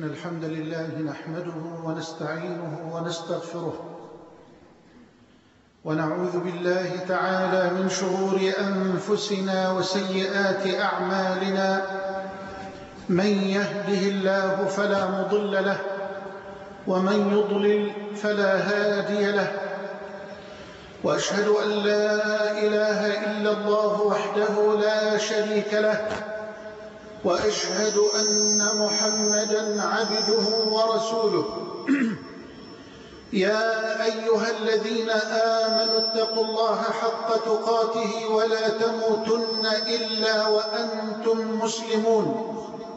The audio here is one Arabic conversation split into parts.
إن الحمد لله نحمده ونستعينه ونستغفره ونعوذ بالله تعالى من شرور أنفسنا وسيئات أعمالنا. من يهده الله فلا مضل له ومن يضلل فلا هادي له، وأشهد أن لا إله إلا الله وحده لا شريك له، وأشهد أن محمدًا عبده ورسوله. يا أيها الذين آمنوا اتقوا الله حق تقاته ولا تموتن إلا وأنتم مسلمون.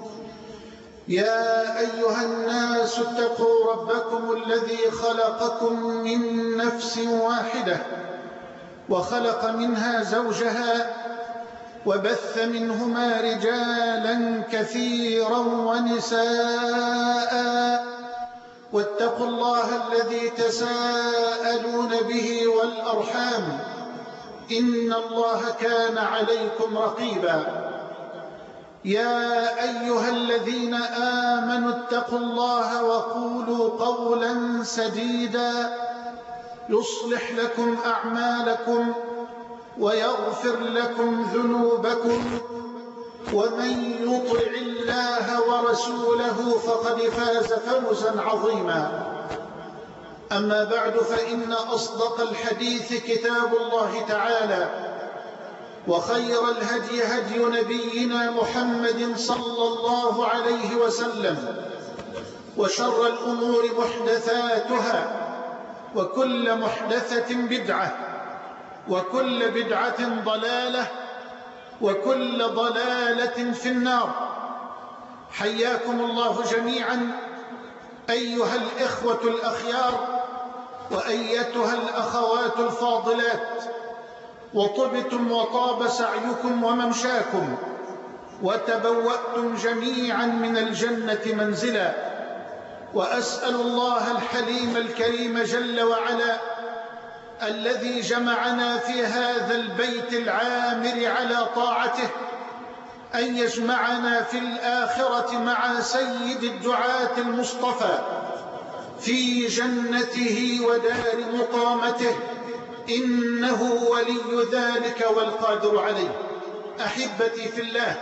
يا أيها الناس اتقوا ربكم الذي خلقكم من نفس واحدة وخلق منها زوجها وبث منهما رجالا كثيرا ونساء، واتقوا الله الذي تساءلون به والأرحام إن الله كان عليكم رقيبا. يا أيها الذين آمنوا اتقوا الله وقولوا قولا سديدا يصلح لكم أعمالكم ويغفر لكم ذنوبكم، ومن يطع الله ورسوله فقد فاز فوزا عظيما. أما بعد، فإن أصدق الحديث كتاب الله تعالى، وخير الهدي هدي نبينا محمد صلى الله عليه وسلم، وشر الأمور محدثاتها، وكل محدثة بدعة، وكل بدعة ضلالة، وكل ضلالة في النار. حياكم الله جميعا أيها الإخوة الأخيار وأيتها الأخوات الفاضلات، وطبتم وطاب سعيكم وممشاكم، وتبوأتم جميعا من الجنة منزلا. وأسأل الله الحليم الكريم جل وعلا الذي جمعنا في هذا البيت العامر على طاعته أن يجمعنا في الآخرة مع سيد الدعاة المصطفى في جنته ودار مقامته، إنه ولي ذلك والقادر عليه. أحبتي في الله،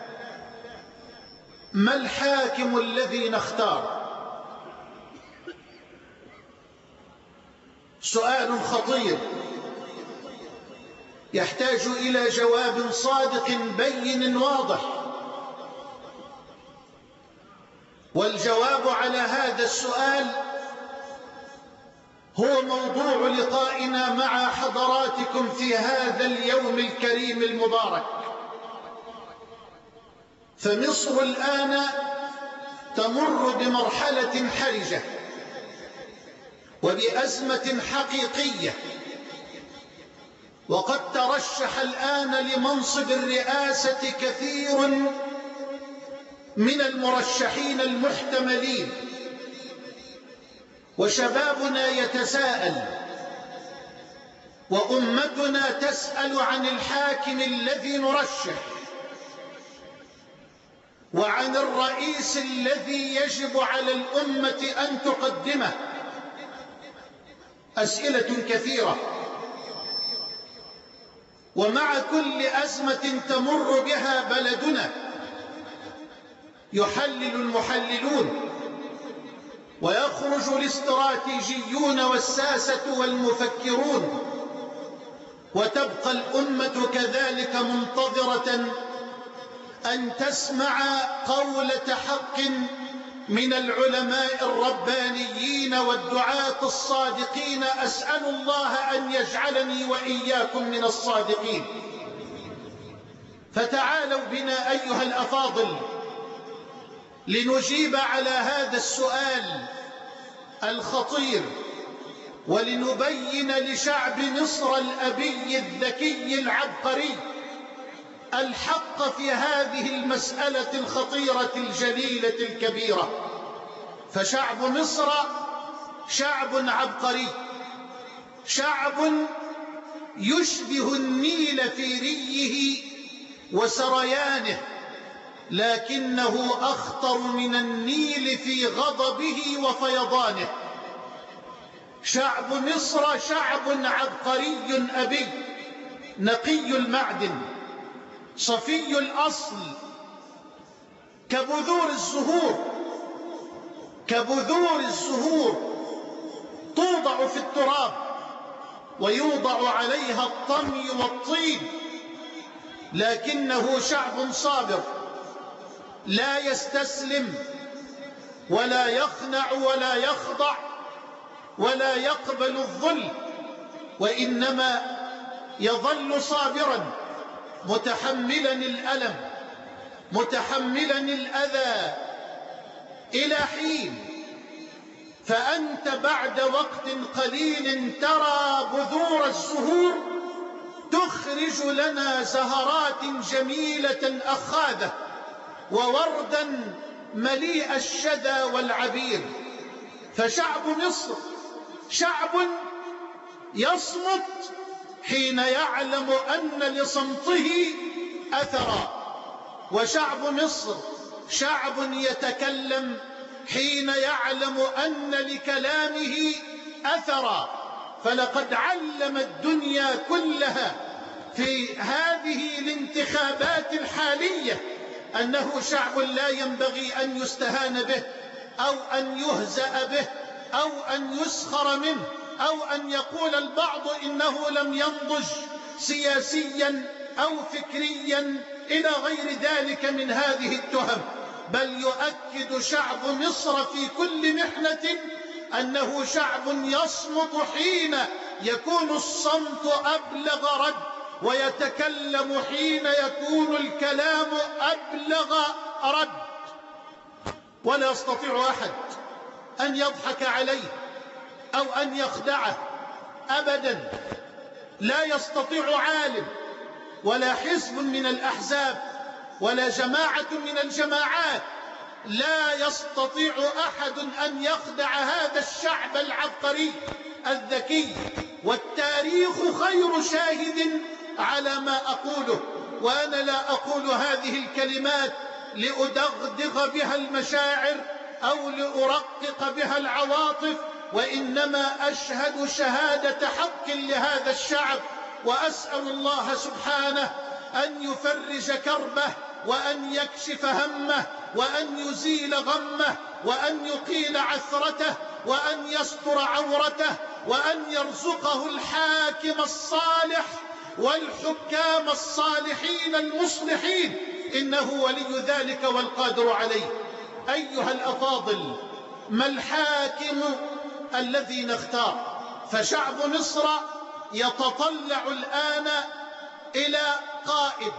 ما الحاكم الذي نختار؟ سؤال خطير يحتاج إلى جواب صادق بين واضح. والجواب على هذا السؤال هو موضوع لقائنا مع حضراتكم في هذا اليوم الكريم المبارك. فمصر الآن تمر بمرحلة حرجة وبأزمة حقيقية، وقد ترشح الآن لمنصب الرئاسة كثير من المرشحين المحتملين، وشبابنا يتساءل، وأمتنا تسأل عن الحاكم الذي نرشح، وعن الرئيس الذي يجب على الأمة أن تقدمه. أسئلة كثيرة، ومع كل أزمة تمر بها بلدنا يحلل المحللون ويخرج الاستراتيجيون والساسة والمفكرون، وتبقى الأمة كذلك منتظرة أن تسمع قولة حق من العلماء الربانيين والدعاة الصادقين. أسأل الله أن يجعلني وإياكم من الصادقين. فتعالوا بنا أيها الأفاضل لنجيب على هذا السؤال الخطير، ولنبين لشعب مصر الأبي الذكي العبقري الحق في هذه المسألة الخطيرة الجليلة الكبيرة. فشعب مصر شعب عبقري، شعب يشبه النيل في ريه وسريانه، لكنه أخطر من النيل في غضبه وفيضانه. شعب مصر شعب عبقري أبي، نقي المعدن، صفي الأصل، كبذور الزهور توضع في التراب ويوضع عليها الطمي والطين، لكنه شعب صابر لا يستسلم ولا يخنع ولا يخضع ولا يقبل الذل، وإنما يظل صابرا متحملا الألم متحملا الأذى إلى حين. فأنت بعد وقت قليل ترى بذور الزهور تخرج لنا زهرات جميلة أخاذة ووردا مليء الشذى والعبير. فشعب مصر شعب يصمت حين يعلم أن لصمته أثرا، وشعب مصر شعب يتكلم حين يعلم أن لكلامه أثرا. فلقد علم الدنيا كلها في هذه الانتخابات الحالية أنه شعب لا ينبغي أن يستهان به أو أن يهزأ به أو أن يسخر منه أو أن يقول البعض إنه لم ينضج سياسيا أو فكريا إلى غير ذلك من هذه التهم. بل يؤكد شعب مصر في كل محنة أنه شعب يصمت حين يكون الصمت أبلغ رد، ويتكلم حين يكون الكلام أبلغ رد. ولا يستطيع أحد أن يضحك عليه أو أن يخدعه أبدا. لا يستطيع عالم ولا حزب من الأحزاب ولا جماعة من الجماعات، لا يستطيع أحد أن يخدع هذا الشعب العبقري الذكي. والتاريخ خير شاهد على ما أقوله. وأنا لا أقول هذه الكلمات لأدغدغ بها المشاعر أو لأرقق بها العواطف، وإنما أشهد شهادة حق لهذا الشعب، وأسأل الله سبحانه أن يفرج كربه وأن يكشف همه وأن يزيل غمه وأن يقيل عثرته وأن يستر عورته وأن يرزقه الحاكم الصالح والحكام الصالحين المصلحين، إنه ولي ذلك والقادر عليه. أيها الأفاضل، ما الحاكم الذي نختار؟ فشعب مصر يتطلع الآن إلى قائد،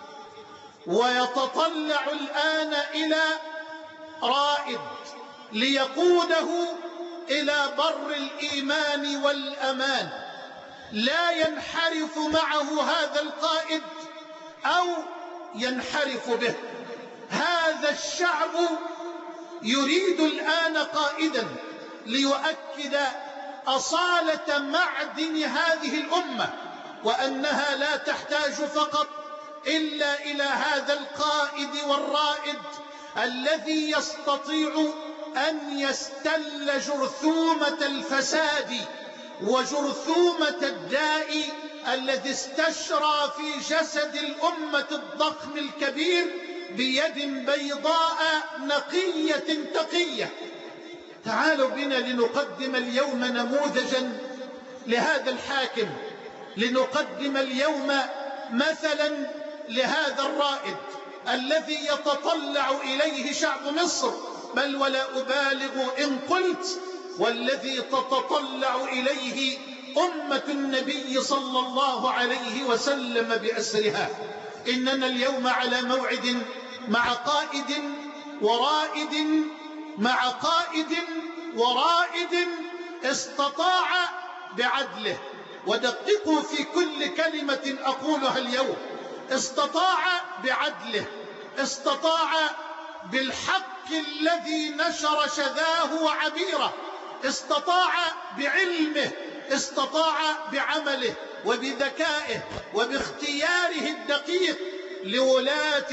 ويتطلع الآن إلى رائد ليقوده إلى بر الإيمان والأمان. لا ينحرف معه هذا القائد أو ينحرف به. هذا الشعب يريد الآن قائدا ليؤكد أصالة معدن هذه الأمة، وأنها لا تحتاج فقط إلا إلى هذا القائد والرائد الذي يستطيع أن يستل جرثومة الفساد وجرثومة الداء الذي استشرى في جسد الأمة الضخم الكبير بيد بيضاء نقية تقية. تعالوا بنا لنقدم اليوم نموذجا لهذا الحاكم، لنقدم اليوم مثلا لهذا الرائد الذي يتطلع إليه شعب مصر، بل ولا أبالغ إن قلت والذي تتطلع إليه أمة النبي صلى الله عليه وسلم بأسرها. إننا اليوم على موعد مع قائد ورائد، مع قائد ورائد استطاع بعدله، ودققوا في كل كلمة أقولها اليوم، استطاع بعدله، استطاع بالحق الذي نشر شذاه وعبيره، استطاع بعلمه، استطاع بعمله وبذكائه وباختياره الدقيق لولاته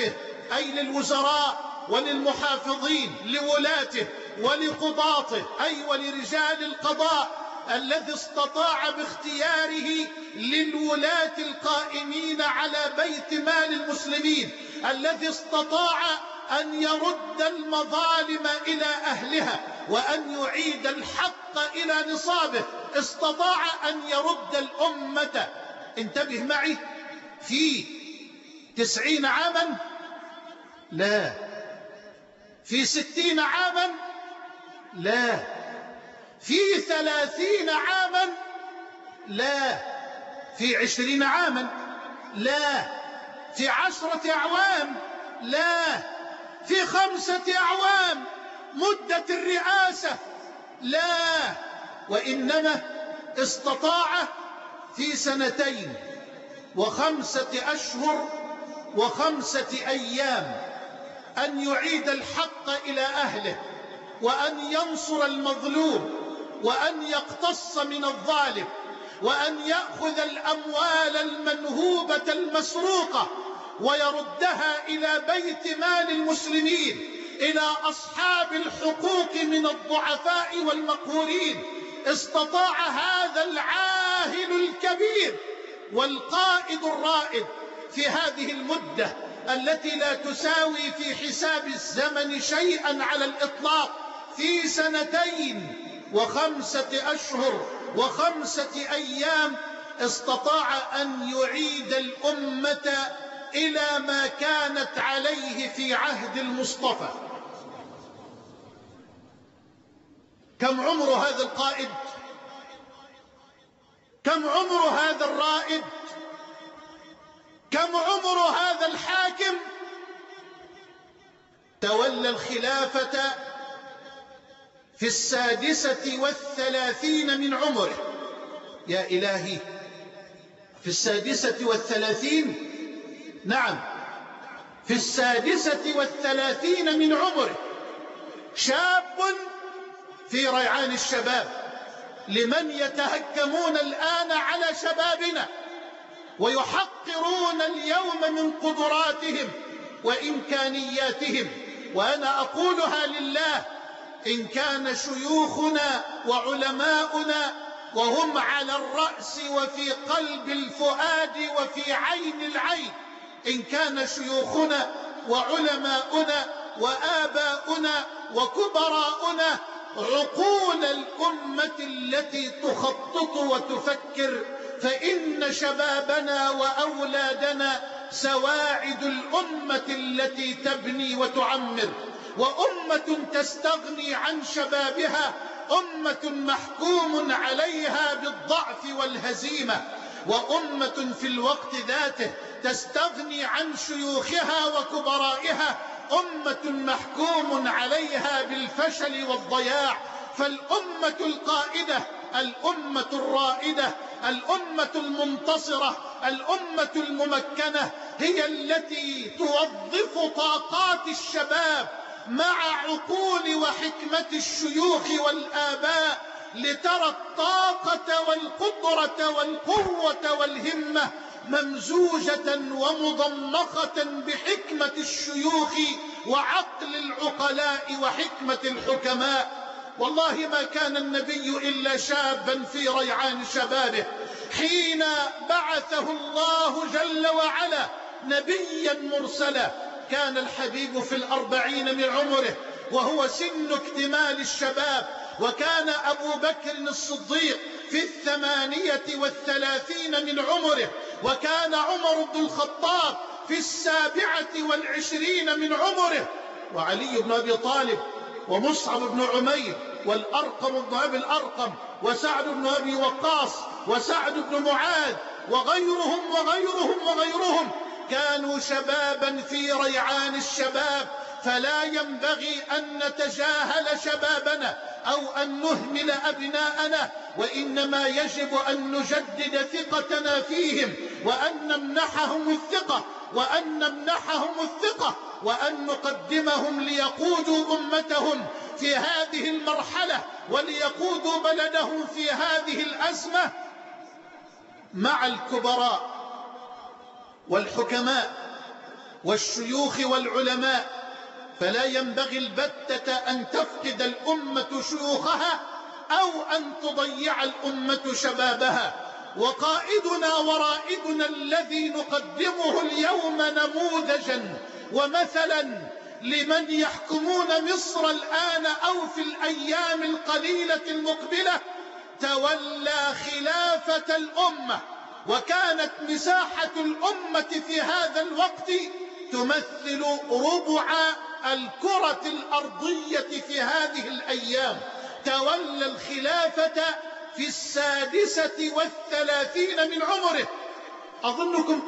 أي للوزراء وللمحافظين لولاته ولقضاته، أي ولرجال القضاء الذي استطاع باختياره للولاة القائمين على بيت مال المسلمين، الذي استطاع أن يرد المظالم إلى أهلها وأن يعيد الحق إلى نصابه، استطاع أن يرد الأمة. انتبه معي، في 90 عاما؟ لا. في 60 عاما؟ لا. في 30 عاما؟ لا. في 20 عاما؟ لا. في 10 أعوام؟ لا. في 5 أعوام مدة الرئاسة؟ لا. وإنما استطاع في 2 و5 أشهر و5 أيام أن يعيد الحق إلى أهله، وأن ينصر المظلوم، وأن يقتص من الظالم، وأن يأخذ الأموال المنهوبة المسروقة ويردها إلى بيت مال المسلمين، إلى أصحاب الحقوق من الضعفاء والمقهورين. استطاع هذا العاهل الكبير والقائد الرائد في هذه المدة التي لا تساوي في حساب الزمن شيئا على الإطلاق، في 2 و5 أشهر و5 أيام، استطاع أن يعيد الأمة إلى ما كانت عليه في عهد المصطفى. كم عمر هذا القائد؟ كم عمر هذا الرائد؟ كم عمر هذا الحاكم؟ تولى الخلافة في 36 من عمره. يا إلهي، في 36؟ نعم، في 36 من عمره، شاب في ريعان الشباب. لمن يتهكمون الآن على شبابنا ويحقرون اليوم من قدراتهم وإمكانياتهم، وأنا أقولها لله: إن كان شيوخنا وعلماؤنا وهم على الرأس وفي قلب الفؤاد وفي عين العين، إن كان شيوخنا وعلماؤنا وآباؤنا وكبراؤنا عقول الأمة التي تخطط وتفكر، فإن شبابنا وأولادنا سواعد الأمة التي تبني وتعمر. وأمة تستغني عن شبابها أمة محكوم عليها بالضعف والهزيمة، وأمة في الوقت ذاته تستغني عن شيوخها وكبرائها أمة محكوم عليها بالفشل والضياع. فالأمة القائدة، الأمة الرائدة، الأمة المنتصرة، الأمة الممكنة هي التي توظف طاقات الشباب مع عقول وحكمة الشيوخ والآباء، لترى الطاقة والقدرة والقوة والهمة ممزوجة ومضمخة بحكمة الشيوخ وعقل العقلاء وحكمة الحكماء. والله ما كان النبي إلا شابا في ريعان شبابه حين بعثه الله جل وعلا نبيا مرسلا. كان الحبيب في 40 من عمره وهو سن اكتمال الشباب، وكان أبو بكر الصديق في 38 من عمره، وكان عمر بن الخطاب في 27 من عمره، وعلي بن أبي طالب ومصعب بن عمير والأرقم بن أبي الأرقم وسعد بن أبي وقاص وسعد بن معاذ وغيرهم وغيرهم وغيرهم كانوا شبابا في ريعان الشباب. فلا ينبغي أن نتجاهل شبابنا أو أن نهمل أبناءنا، وإنما يجب أن نجدد ثقتنا فيهم، وأن نمنحهم الثقة، وأن نقدمهم ليقودوا أمتهم في هذه المرحلة وليقودوا بلدهم في هذه الأزمة مع الكبراء والحكماء والشيوخ والعلماء، فلا ينبغي البتة أن تفقد الأمة شيوخها أو أن تضيع الأمة شبابها. وقائدنا ورائدنا الذي نقدمه اليوم نموذجا ومثلا لمن يحكمون مصر الآن أو في الأيام القليلة المقبلة تولى خلافة الأمة، وكانت مساحة الأمة في هذا الوقت تمثل ربع الكرة الأرضية في هذه الأيام. تولى الخلافة في 36 من عمره. أظنكم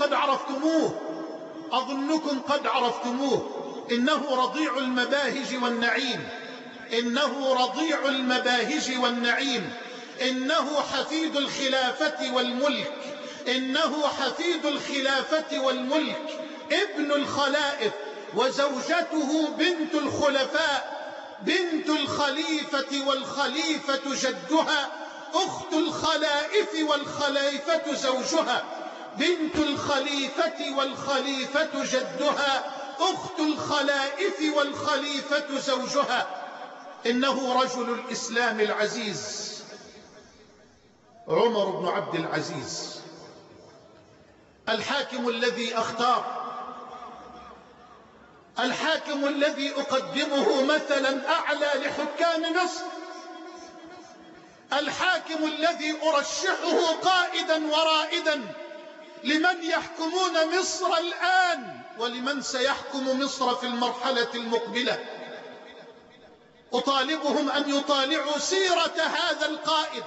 قد عرفتموه. إنه رضيع المباهج والنعيم، إنه رضيع المباهج والنعيم، إنه حفيد الخلافة والملك، إنه حفيد الخلافة والملك، ابن الخلائف، وزوجته بنت الخلفاء، بنت الخليفة والخليفة جدها، أخت الخلائف والخليفة زوجها، بنت الخليفة والخليفة جدها، أخت الخلائف والخليفة زوجها. إنه رجل الإسلام العزيز عمر بن عبد العزيز، الحاكم الذي أختار، الحاكم الذي أقدمه مثلا أعلى لحكام مصر، الحاكم الذي أرشحه قائدا ورائدا لمن يحكمون مصر الآن ولمن سيحكم مصر في المرحلة المقبلة. أطالبهم أن يطالعوا سيرة هذا القائد،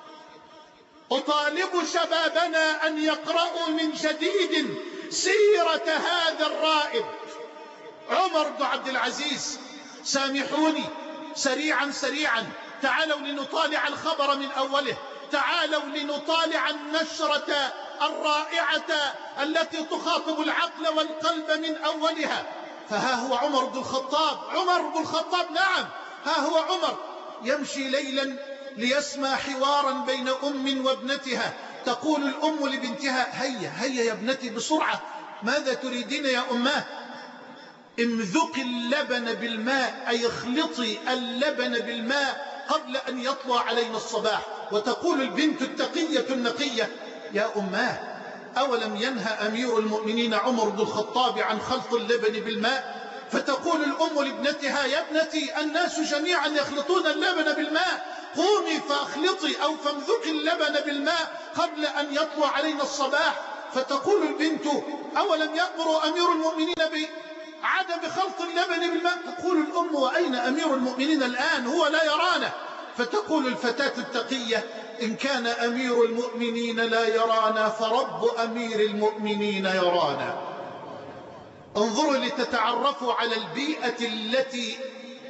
أطالب شبابنا أن يقرأوا من جديد سيرة هذا الرائد عمر بن عبد العزيز. سامحوني سريعا تعالوا لنطالع الخبر من أوله، تعالوا لنطالع النشرة الرائعة التي تخاطب العقل والقلب من أولها. فها هو عمر بن الخطاب، نعم، ها هو عمر يمشي ليلا ليسمع حوارا بين أم وابنتها. تقول الأم لبنتها: هيا يا ابنتي بسرعة، ماذا تريدين يا أماه؟ امذقي اللبن بالماء، أي اخلطي اللبن بالماء قبل أن يطلع علينا الصباح. وتقول البنت التقية النقية: يا أماه، أولم ينهى أمير المؤمنين عمر بن الخطاب عن خلط اللبن بالماء؟ فتقول الأم لابنتها: يا ابنتي، الناس جميعا يخلطون اللبن بالماء، قومي فاخلطي أو فامذقي اللبن بالماء قبل أن يطلع علينا الصباح. فتقول البنت: أولم يأمر أمير المؤمنين بعدم خلط اللبن بالماء؟ تقول الأم: وأين أمير المؤمنين الآن؟ هو لا يرانا. فتقول الفتاة التقية: إن كان أمير المؤمنين لا يرانا فرب أمير المؤمنين يرانا. انظروا لتتعرفوا على البيئة التي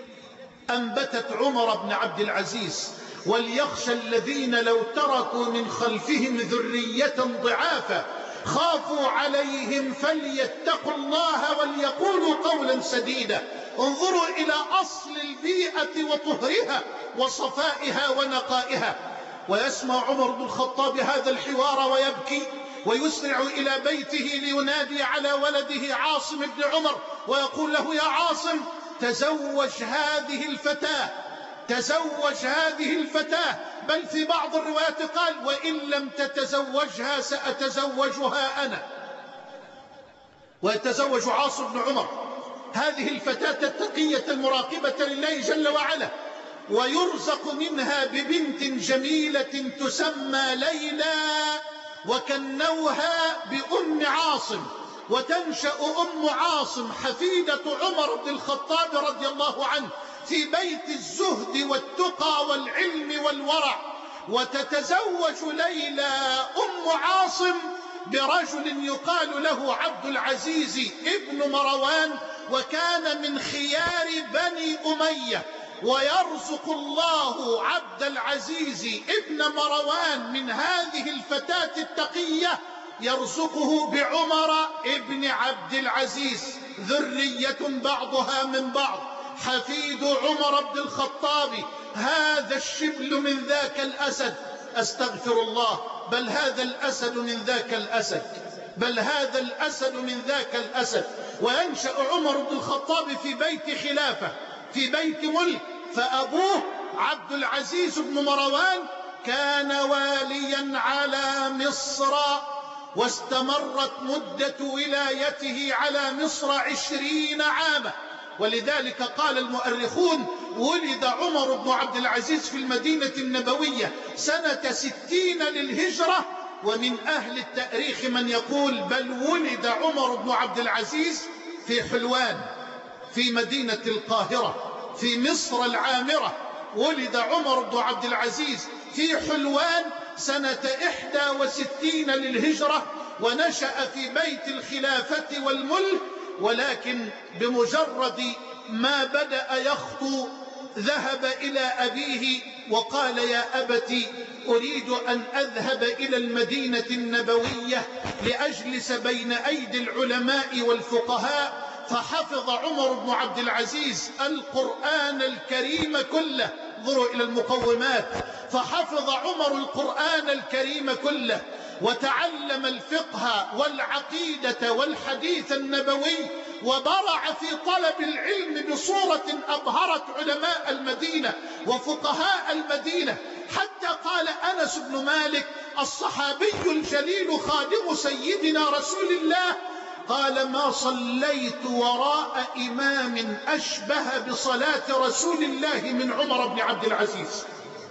أنبتت عمر بن عبد العزيز. وليخشى الذين لو تركوا من خلفهم ذرية ضعافا خافوا عليهم فليتقوا الله وليقولوا قولا سديدا. انظروا إلى أصل البيئة وطهرها وصفائها ونقائها. ويسمع عمر بن الخطاب هذا الحوار ويبكي، ويسرع إلى بيته لينادي على ولده عاصم بن عمر ويقول له: يا عاصم، تزوج هذه الفتاة، تزوج هذه الفتاة. بل في بعض الروايات قال: وإن لم تتزوجها سأتزوجها أنا. ويتزوج عاصم بن عمر هذه الفتاة التقية المراقبة لله جل وعلا، ويرزق منها ببنت جميلة تسمى ليلى، وكنوها بأم عاصم. وتنشأ أم عاصم حفيدة عمر بن الخطاب رضي الله عنه في بيت الزهد والتقى والعلم والورع. وتتزوج ليلى أم عاصم برجل يقال له عبد العزيز ابن مروان، وكان من خيار بني أمية. ويرزق الله عبد العزيز ابن مروان من هذه الفتاة التقية، يرزقه بعمر ابن عبد العزيز، ذرية بعضها من بعض، حفيد عمر بن الخطاب. هذا الشبل من ذاك الأسد، أستغفر الله، بل هذا الأسد من ذاك الأسد، بل هذا الأسد من ذاك الأسد. وينشأ عمر بن الخطاب في بيت خلافة، في بيت ملك، فأبوه عبد العزيز بن مروان كان واليا على مصر، واستمرت مدة ولايته على مصر 20 عاما. ولذلك قال المؤرخون: ولد عمر بن عبد العزيز في المدينة النبوية سنة 60 للهجرة. ومن أهل التاريخ من يقول بل ولد عمر بن عبد العزيز في حلوان، في مدينة القاهرة، في مصر العامرة. ولد عمر بن عبد العزيز في حلوان سنة 61 للهجرة، ونشأ في بيت الخلافة والملك. ولكن بمجرد ما بدأ يخطو ذهب إلى أبيه وقال: يا أبت، أريد أن أذهب إلى المدينة النبوية لأجلس بين أيدي العلماء والفقهاء. فحفظ عمر بن عبد العزيز القرآن الكريم كله. انظروا إلى المقومات: فحفظ عمر القرآن الكريم كله، وتعلم الفقه والعقيدة والحديث النبوي، وبرع في طلب العلم بصورة أبهرت علماء المدينة وفقهاء المدينة، حتى قال أنس بن مالك الصحابي الجليل خادم سيدنا رسول الله، قال: ما صليت وراء إمام أشبه بصلاة رسول الله من عمر بن عبد العزيز.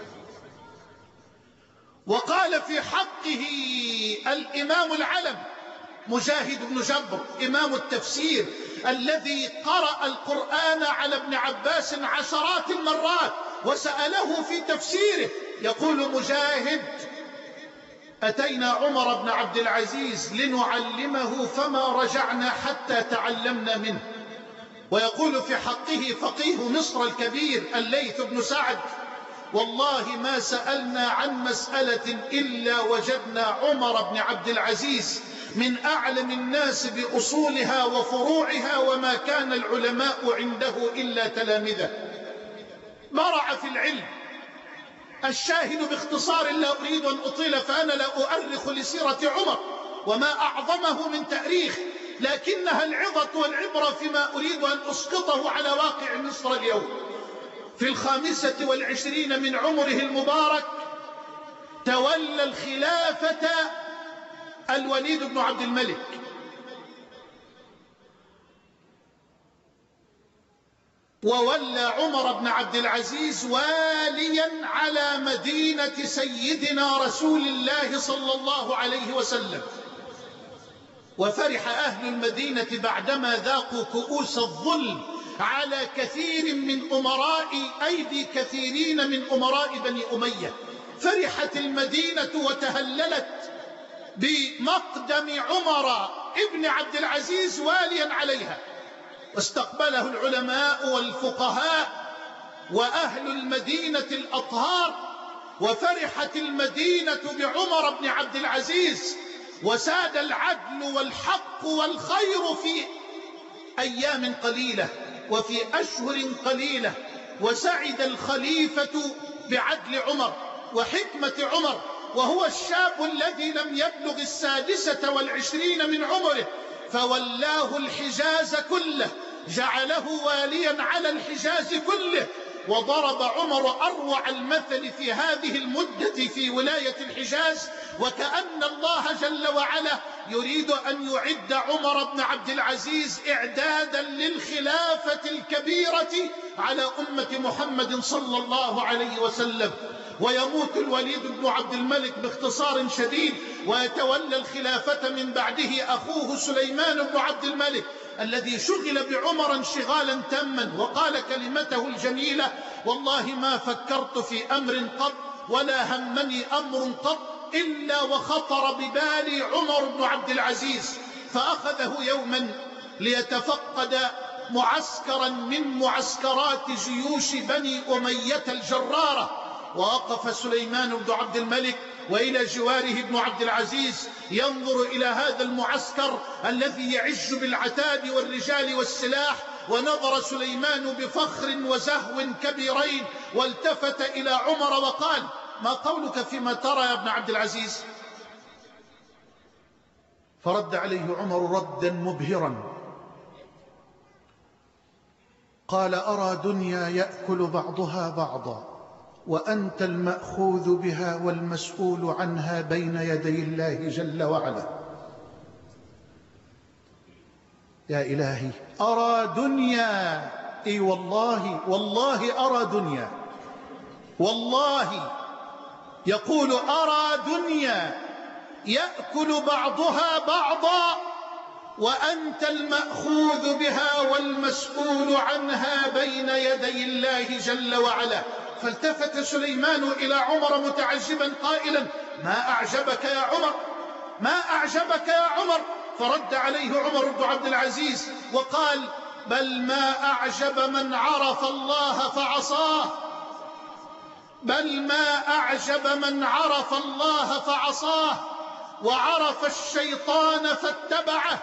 وقال في حقه الإمام العلم مجاهد بن جبر إمام التفسير الذي قرأ القرآن على ابن عباس 10 المرات وسأله في تفسيره، يقول مجاهد: أتينا عمر بن عبد العزيز لنعلمه فما رجعنا حتى تعلمنا منه. ويقول في حقه فقيه مصر الكبير الليث بن سعد: والله ما سألنا عن مسألة إلا وجدنا عمر بن عبد العزيز من أعلم الناس بأصولها وفروعها، وما كان العلماء عنده إلا تلامذة. برع في العلم. الشاهد باختصار، لا أريد أن أطيل فأنا لا أؤرخ لسيرة عمر وما أعظمه من تاريخ، لكنها العظة والعبرة فيما أريد أن أسقطه على واقع مصر اليوم. في 25 من عمره المبارك تولى الخلافة الوليد بن عبد الملك، وولى عمر بن عبد العزيز واليا على مدينة سيدنا رسول الله صلى الله عليه وسلم. وفرح أهل المدينة بعدما ذاقوا كؤوس الظلم على كثير من أمراء أيدي كثيرين من أمراء بني أمية. فرحت المدينة وتهللت بمقدم عمر ابن عبد العزيز واليا عليها، واستقبله العلماء والفقهاء وأهل المدينة الأطهار. وفرحت المدينة بعمر بن عبد العزيز، وساد العدل والحق والخير في أيام قليلة وفي أشهر قليلة. وسعد الخليفة بعدل عمر وحكمة عمر، وهو الشاب الذي لم يبلغ 26 من عمره، فولاه الحجاز كله، جعله واليا على الحجاز كله. وضرب عمر أروع المثل في هذه المدة في ولاية الحجاز، وكأن الله جل وعلا يريد أن يعد عمر بن عبد العزيز إعدادا للخلافة الكبيرة على أمة محمد صلى الله عليه وسلم. ويموت الوليد بن عبد الملك باختصار شديد، ويتولى الخلافة من بعده أخوه سليمان بن عبد الملك الذي شغل بعمر انشغالا تاما، وقال كلمته الجميلة: والله ما فكرت في أمر قط ولا همني أمر قط إلا وخطر ببالي عمر بن عبد العزيز. فأخذه يوما ليتفقد معسكرا من معسكرات جيوش بني أمية الجرارة، ووقف سليمان بن عبد الملك وإلى جواره ابن عبد العزيز ينظر إلى هذا المعسكر الذي يعج بالعتاد والرجال والسلاح. ونظر سليمان بفخر وزهو كبيرين، والتفت إلى عمر وقال: ما قولك فيما ترى يا ابن عبد العزيز؟ فرد عليه عمر ردا مبهرا قال أرى دنيا يأكل بعضها بعضا وأنت المأخوذ بها والمسؤول عنها بين يدي الله جل وعلا. يا إلهي أرى دنيا، إي والله أرى دنيا، والله يقول أرى دنيا يأكل بعضها بعضا وأنت المأخوذ بها والمسؤول عنها بين يدي الله جل وعلا. فالتفت سليمان إلى عمر متعجبا قائلا: ما أعجبك يا عمر؟ ما أعجبك يا عمر؟ فرد عليه عمر بن عبد العزيز وقال: بل ما أعجب من عرف الله فعصاه، بل ما أعجب من عرف الله فعصاه وعرف الشيطان فاتبعه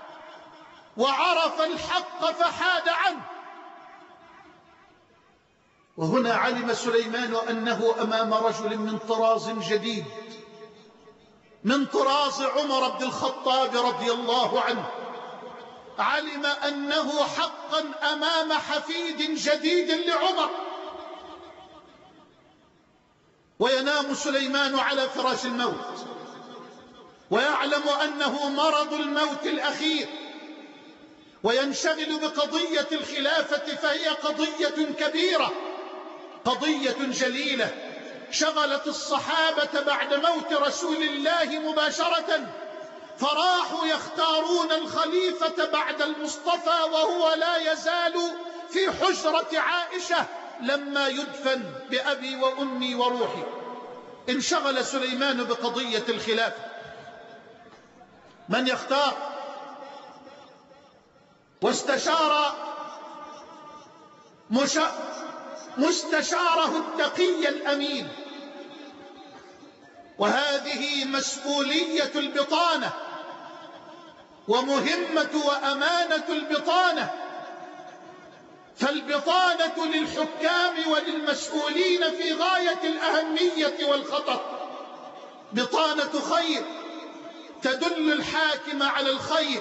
وعرف الحق فحاد عنه. وهنا علم سليمان أنه أمام رجل من طراز جديد، من طراز عمر بن الخطاب رضي الله عنه. علم أنه حقا أمام حفيد جديد لعمر. وينام سليمان على فراش الموت ويعلم أنه مرض الموت الأخير، وينشغل بقضية الخلافة، فهي قضية كبيرة، قضية جليلة شغلت الصحابة بعد موت رسول الله مباشرة، فراحوا يختارون الخليفة بعد المصطفى وهو لا يزال في حجرة عائشة لما يدفن بأبي وأمي وروحي. انشغل سليمان بقضية الخلافة، من يختار؟ واستشار مستشاره التقي الأمين. وهذه مسؤولية البطانة ومهمة وأمانة البطانة، فالبطانة للحكام وللمسؤولين في غاية الأهمية والخطر. بطانة خير تدل الحاكم على الخير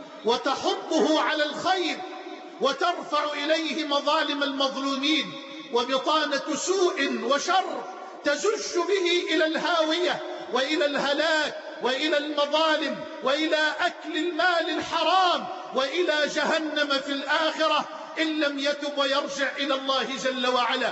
وتحضه على الخير وترفع إليه مظالم المظلومين، وبطانة سوء وشر تزج به إلى الهاوية وإلى الهلاك وإلى المظالم وإلى أكل المال الحرام وإلى جهنم في الآخرة إن لم يتب ويرجع إلى الله جل وعلا.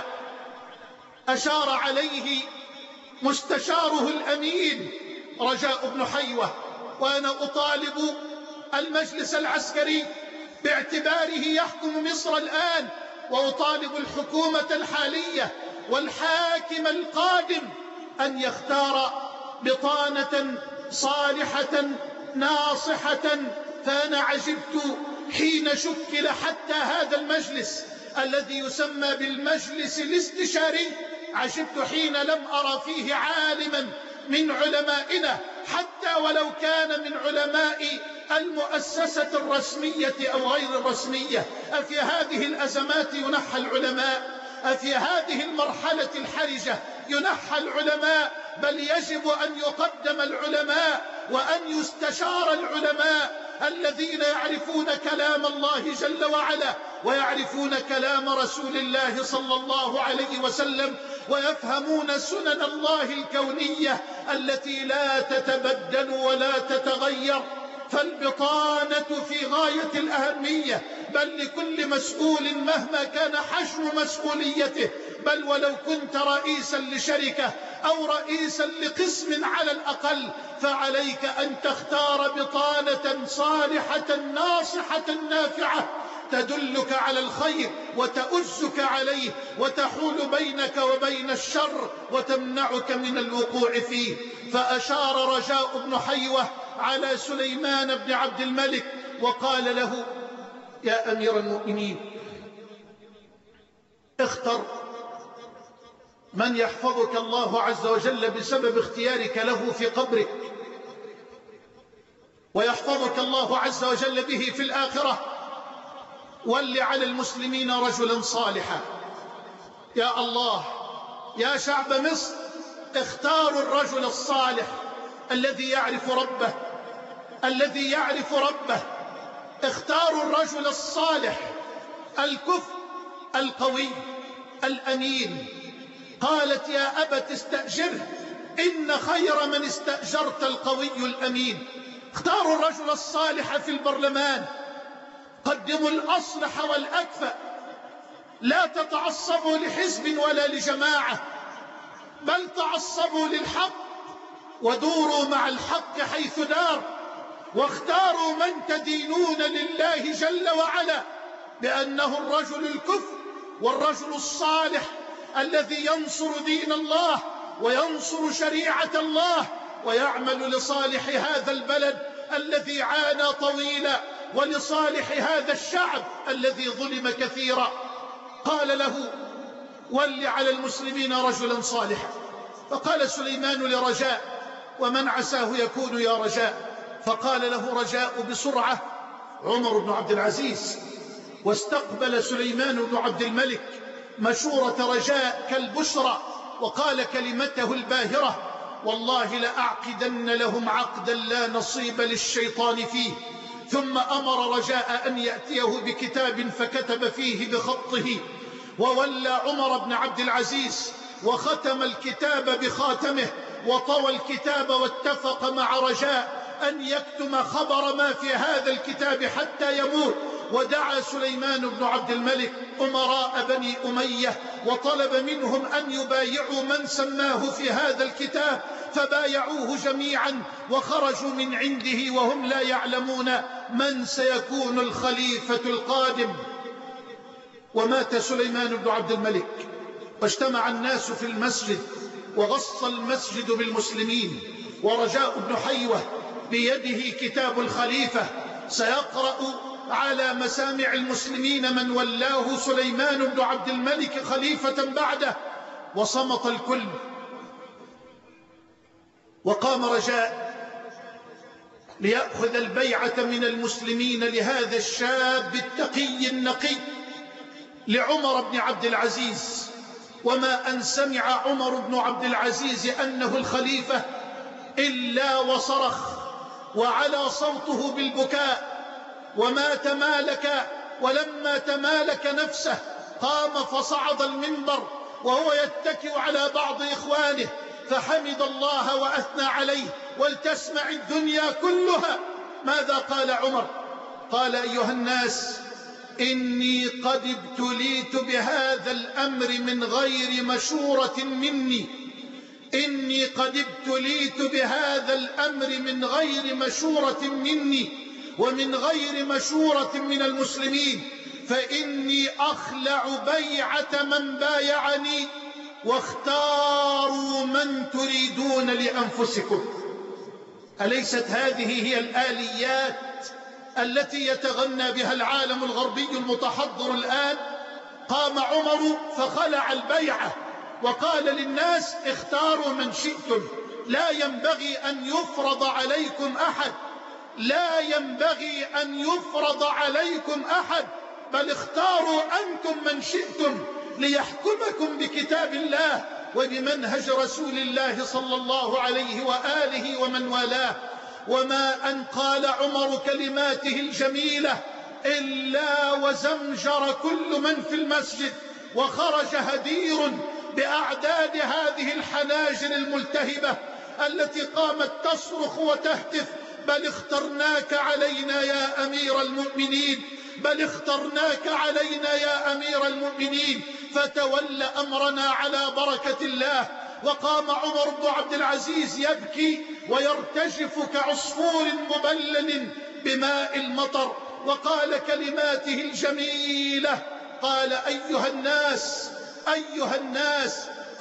أشار عليه مستشاره الأمين رجاء بن حيوة. وأنا أطالب المجلس العسكري باعتباره يحكم مصر الآن، وأطالب الحكومة الحالية والحاكم القادم أن يختار بطانة صالحة ناصحة. فأنا عجبت حين شكل حتى هذا المجلس الذي يسمى بالمجلس الاستشاري، عجبت حين لم أرى فيه عالما من علمائنا حتى ولو كان من علماء المؤسسة الرسمية أو غير الرسمية. أفي هذه الأزمات ينحى العلماء؟ أفي هذه المرحلة الحرجة ينحى العلماء؟ بل يجب أن يقدم العلماء وأن يستشار العلماء الذين يعرفون كلام الله جل وعلا ويعرفون كلام رسول الله صلى الله عليه وسلم ويفهمون سنن الله الكونية التي لا تتبدل ولا تتغير. فالبطانة في غاية الأهمية، بل لكل مسؤول مهما كان حجم مسؤوليته، بل ولو كنت رئيسا لشركة أو رئيسا لقسم على الأقل، فعليك أن تختار بطانة صالحة ناصحة نافعة تدلك على الخير وتؤزك عليه وتحول بينك وبين الشر وتمنعك من الوقوع فيه. فأشار رجاء بن حيوة على سليمان بن عبد الملك وقال له: يا أمير المؤمنين، اختر من يحفظك الله عز وجل بسبب اختيارك له في قبرك، ويحفظك الله عز وجل به في الآخرة. ول على المسلمين رجلا صالحا. يا الله، يا شعب مصر، اختاروا الرجل الصالح الذي يعرف ربه، الذي يعرف ربه. اختاروا الرجل الصالح الكفء القوي الأمين. قالت يا أبت استأجره إن خير من استأجرت القوي الأمين. اختاروا الرجل الصالح في البرلمان، قدموا الأصلح والأكفأ، لا تتعصبوا لحزب ولا لجماعة، بل تعصبوا للحق ودوروا مع الحق حيث دار، واختاروا من تدينون لله جل وعلا بأنه الرجل الكفء والرجل الصالح الذي ينصر دين الله وينصر شريعة الله ويعمل لصالح هذا البلد الذي عانى طويلا ولصالح هذا الشعب الذي ظلم كثيرا. قال له ول على المسلمين رجلا صالحا. فقال سليمان لرجاء ومن عساه يكون يا رجاء؟ فقال له رجاء بسرعة عمر بن عبد العزيز. واستقبل سليمان بن عبد الملك مشورة رجاء كالبشرى وقال كلمته الباهرة والله لأعقدن لهم عقدا لا نصيب للشيطان فيه. ثم أمر رجاء أن يأتيه بكتاب فكتب فيه بخطه، وولى عمر بن عبد العزيز وختم الكتاب بخاتمه وطوى الكتاب واتفق مع رجاء أن يكتم خبر ما في هذا الكتاب حتى يموت. ودعا سليمان بن عبد الملك أمراء بني أمية وطلب منهم أن يبايعوا من سماه في هذا الكتاب، فبايعوه جميعا وخرجوا من عنده وهم لا يعلمون من سيكون الخليفة القادم. ومات سليمان بن عبد الملك واجتمع الناس في المسجد وغص المسجد بالمسلمين، ورجاء بن حيوة بيده كتاب الخليفة سيقرأ على مسامع المسلمين من ولاه سليمان بن عبد الملك خليفة بعده. وصمت الكل، وقام رجاء ليأخذ البيعة من المسلمين لهذا الشاب التقي النقي لعمر بن عبد العزيز. وما أن سمع عمر بن عبد العزيز أنه الخليفة إلا وصرخ وعلى صوته بالبكاء وما تمالك. ولما تمالك نفسه قام فصعد المنبر وهو يتكئ على بعض إخوانه فحمد الله وأثنى عليه. ولتسمع الدنيا كلها ماذا قال عمر. قال أيها الناس إني قد ابتليت بهذا الأمر من غير مشورة مني، إني قد ابتليت بهذا الأمر من غير مشورة مني ومن غير مشورة من المسلمين، فإني أخلع بيعة من بايعني واختاروا من تريدون لأنفسكم. أليست هذه هي الآليات التي يتغنى بها العالم الغربي المتحضر الآن؟ قام عمر فخلع البيعة وقال للناس اختاروا من شئتم، لا ينبغي أن يفرض عليكم أحد، لا ينبغي أن يفرض عليكم أحد، بل اختاروا أنتم من شئتم ليحكمكم بكتاب الله وبمنهج رسول الله صلى الله عليه وآله ومن والاه. وما أن قال عمر كلماته الجميلة إلا وزمجر كل من في المسجد وخرج هدير بأعداد هذه الحناجر الملتهبة التي قامت تصرخ وتهتف بل اخترناك علينا يا أمير المؤمنين، بل اخترناك علينا يا أمير المؤمنين، فتولى أمرنا على بركة الله. وقام عمر بن عبد العزيز يبكي ويرتجف كعصفور مبلل بماء المطر، وقال كلماته الجميلة، قال أيها الناس أيها الناس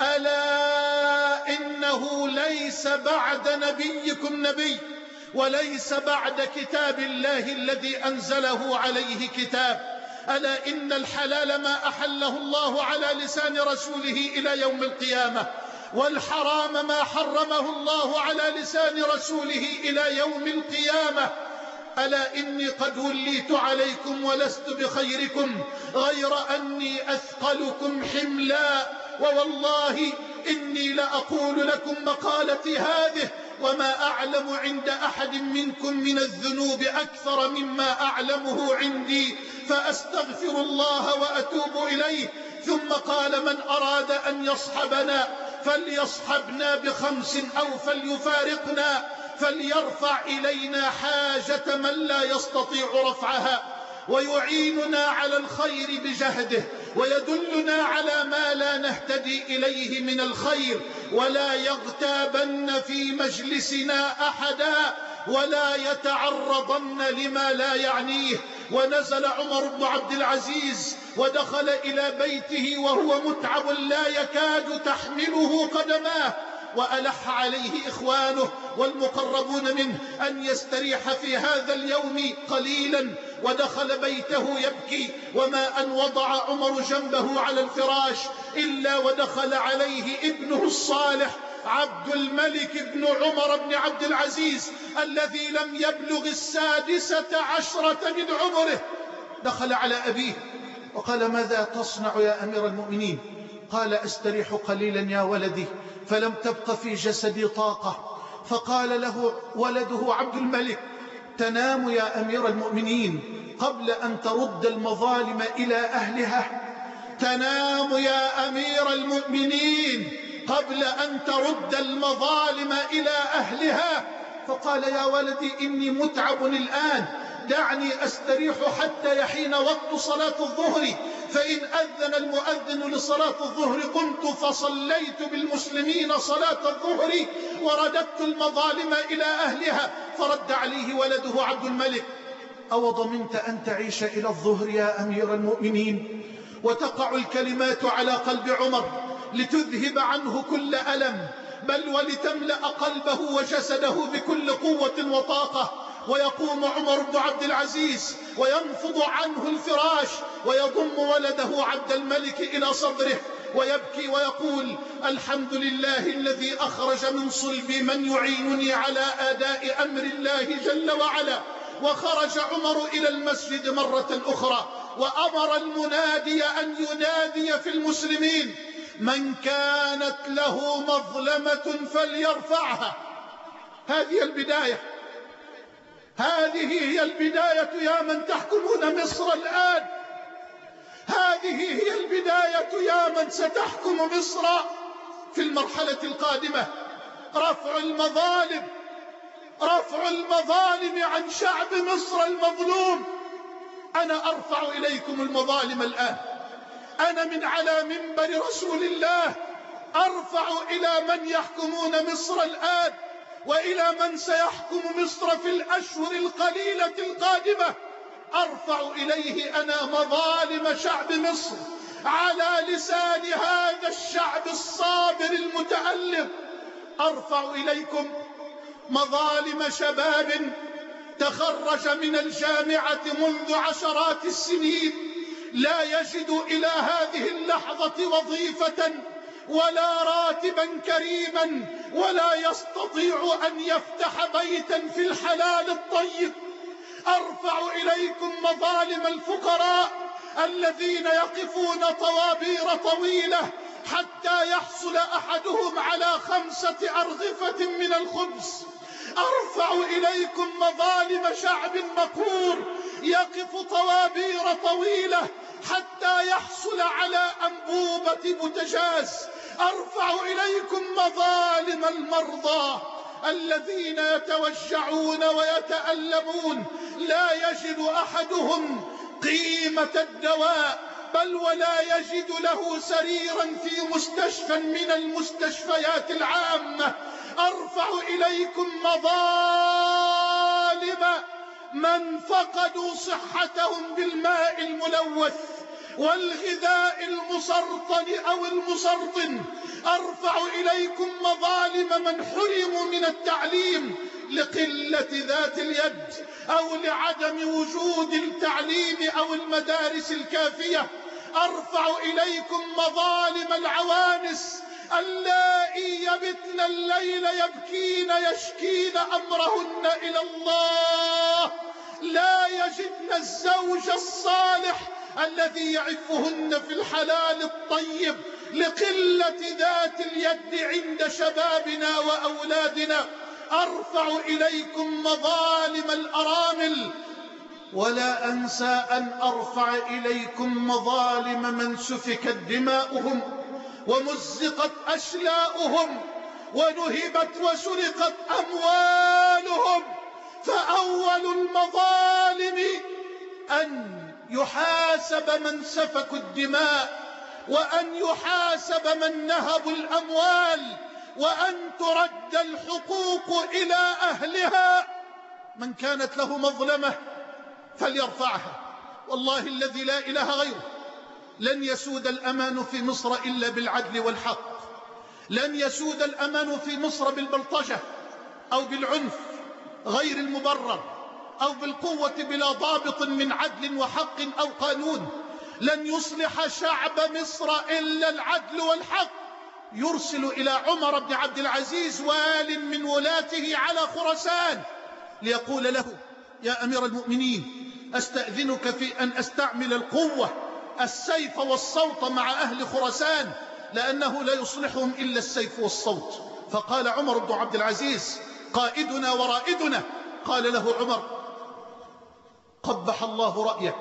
ألا إنه ليس بعد نبيكم نبي وليس بعد كتاب الله الذي أنزله عليه كتاب. ألا إن الحلال ما أحله الله على لسان رسوله إلى يوم القيامة، والحرام ما حرمه الله على لسان رسوله إلى يوم القيامة. ألا إني قد وليت عليكم ولست بخيركم غير أني أثقلكم حملا، ووالله إني لأقول لكم مقالتي هذه وما أعلم عند أحد منكم من الذنوب أكثر مما أعلمه عندي، فأستغفر الله وأتوب إليه. ثم قال: من أراد أن يصحبنا فليصحبنا ب5 أو فليفارقنا، فليرفع إلينا حاجة من لا يستطيع رفعها، ويعيننا على الخير بجهده، ويدلنا على ما لا نهتدي إليه من الخير، ولا يغتابن في مجلسنا أحدا، ولا يتعرضن لما لا يعنيه. ونزل عمر بن عبد العزيز ودخل إلى بيته وهو متعب لا يكاد تحمله قدماه، وألح عليه إخوانه والمقربون منه أن يستريح في هذا اليوم قليلا، ودخل بيته يبكي. وما أن وضع عمر جنبه على الفراش إلا ودخل عليه ابنه الصالح عبد الملك بن عمر بن عبد العزيز الذي لم يبلغ 16 من عمره. دخل على أبيه وقال: ماذا تصنع يا أمير المؤمنين؟ قال: أستريح قليلا يا ولدي، فلم تبق في جسدي طاقة. فقال له ولده عبد الملك: تنام يا أمير المؤمنين قبل أن ترد المظالم إلى أهلها، تنام يا أمير المؤمنين قبل أن ترد المظالم إلى أهلها. فقال: يا ولدي إني متعب الآن، دعني أستريح حتى يحين وقت صلاة الظهر، فإن أذن المؤذن لصلاة الظهر قمت فصليت بالمسلمين صلاة الظهر ورددت المظالم إلى أهلها. فرد عليه ولده عبد الملك: أو ضمنت أن تعيش إلى الظهر يا أمير المؤمنين؟ وتقع الكلمات على قلب عمر لتذهب عنه كل ألم، بل ولتملأ قلبه وجسده بكل قوة وطاقة. ويقوم عمر بن عبد العزيز وينفض عنه الفراش ويضم ولده عبد الملك إلى صدره ويبكي ويقول: الحمد لله الذي أخرج من صلبي من يعينني على أداء أمر الله جل وعلا. وخرج عمر إلى المسجد مرة أخرى وأمر المنادي أن ينادي في المسلمين: من كانت له مظلمة فليرفعها. هذه البداية، هذه هي البداية يا من تحكمون مصر الآن، هذه هي البداية يا من ستحكم مصر في المرحلة القادمة. رفع المظالم، رفع المظالم عن شعب مصر المظلوم. أنا أرفع إليكم المظالم الآن، أنا من على منبر رسول الله أرفع إلى من يحكمون مصر الآن وإلى من سيحكم مصر في الأشهر القليلة القادمة. أرفع إليه أنا مظالم شعب مصر على لسان هذا الشعب الصابر المتألم. أرفع إليكم مظالم شباب تخرج من الجامعة منذ عشرات السنين لا يجد إلى هذه اللحظة وظيفة ولا راتبا كريما ولا يستطيع أن يفتح بيتا في الحلال الطيب. أرفع إليكم مظالم الفقراء الذين يقفون طوابير طويلة حتى يحصل أحدهم على 5 أرغفة من الخبز. أرفع إليكم مظالم شعب مقهور يقف طوابير طويلة حتى يحصل على أنبوبة بوتجاز. أرفع إليكم مظالم المرضى الذين يتوجعون ويتألمون لا يجد أحدهم قيمة الدواء، بل ولا يجد له سريرا في مستشفى من المستشفيات العامة. أرفع إليكم مظالم من فقدوا صحتهم بالماء الملوث والغذاء المسرطن أو المسرطن. أرفع إليكم مظالم من حرموا من التعليم لقلة ذات اليد أو لعدم وجود التعليم أو المدارس الكافية. أرفع إليكم مظالم العوانس اللائي يبتن الليل يبكين يشكين أمرهن إلى الله، لا يجدن الزوج الصالح الذي يعفهن في الحلال الطيب لقلة ذات اليد عند شبابنا وأولادنا. أرفع إليكم مظالم الأرامل، ولا أنسى أن أرفع إليكم مظالم من سفكت دماؤهم ومزقت أشلاؤهم ونهبت وسرقت أموالهم. فأول المظالم أن يحاسب من سفكوا الدماء، وأن يحاسب من نهبوا الأموال، وأن ترد الحقوق إلى أهلها. من كانت له مظلمة فليرفعها. والله الذي لا إله غيره لن يسود الأمان في مصر إلا بالعدل والحق. لن يسود الأمان في مصر بالبلطجة أو بالعنف غير المبرر أو بالقوة بلا ضابط من عدل وحق أو قانون. لن يصلح شعب مصر إلا العدل والحق. يرسل إلى عمر بن عبد العزيز وال من ولاته على خراسان ليقول له: يا أمير المؤمنين، أستأذنك في أن أستعمل القوة، السيف والصوت مع أهل خراسان، لأنه لا يصلحهم إلا السيف والصوت. فقال عمر بن عبد العزيز: قائدنا ورائدنا. قال له عمر: قبح الله رأيك،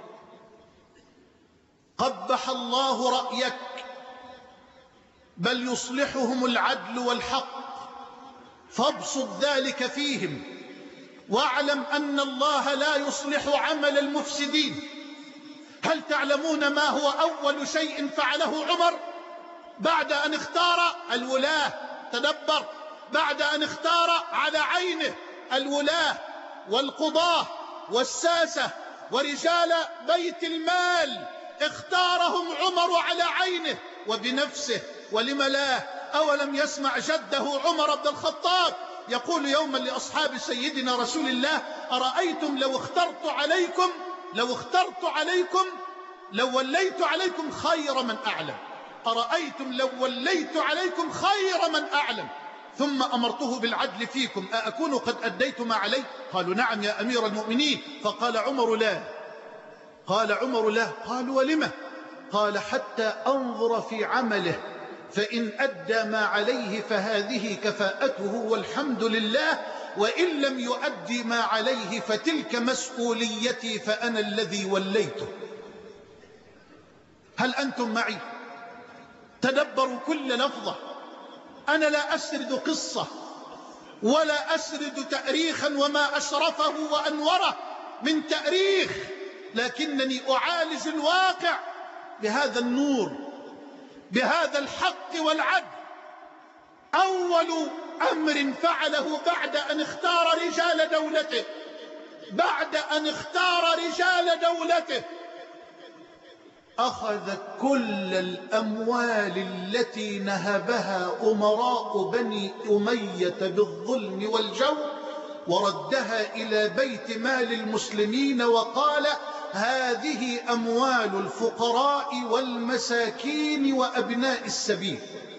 قبح الله رأيك، بل يصلحهم العدل والحق، فابسط ذلك فيهم، واعلم أن الله لا يصلح عمل المفسدين. هل تعلمون ما هو أول شيء فعله عمر بعد أن اختار الولاة؟ تدبر، بعد أن اختار على عينه الولاة والقضاة والساسة ورجال بيت المال، اختارهم عمر على عينه وبنفسه. ولم لا؟ أولم يسمع جده عمر بن الخطاب يقول يوما لأصحاب سيدنا رسول الله: أرأيتم لو اخترت عليكم لو وليت عليكم خير من أعلم، أرأيتم لو وليت عليكم خير من أعلم ثم أمرته بالعدل فيكم أأكون قد أديت ما علي؟ قالوا: نعم يا أمير المؤمنين. فقال عمر: لا. قال عمر: لا. قالوا: ولم؟ قال: حتى أنظر في عمله، فإن أدى ما عليه فهذه كفاءته والحمد لله، وإن لم يؤدي ما عليه فتلك مسؤوليتي، فأنا الذي وليته. هل أنتم معي؟ تدبروا كل لفظة. أنا لا أسرد قصة ولا أسرد تاريخا وما أشرفه وأنوره من تاريخ، لكنني أعالج الواقع بهذا النور، بهذا الحق والعدل. أول أمر فعله بعد أن اختار رجال دولته، أخذ كل الأموال التي نهبها أمراء بني أمية بالظلم والجور وردها إلى بيت مال المسلمين، وقال: هذه أموال الفقراء والمساكين وأبناء السبيل.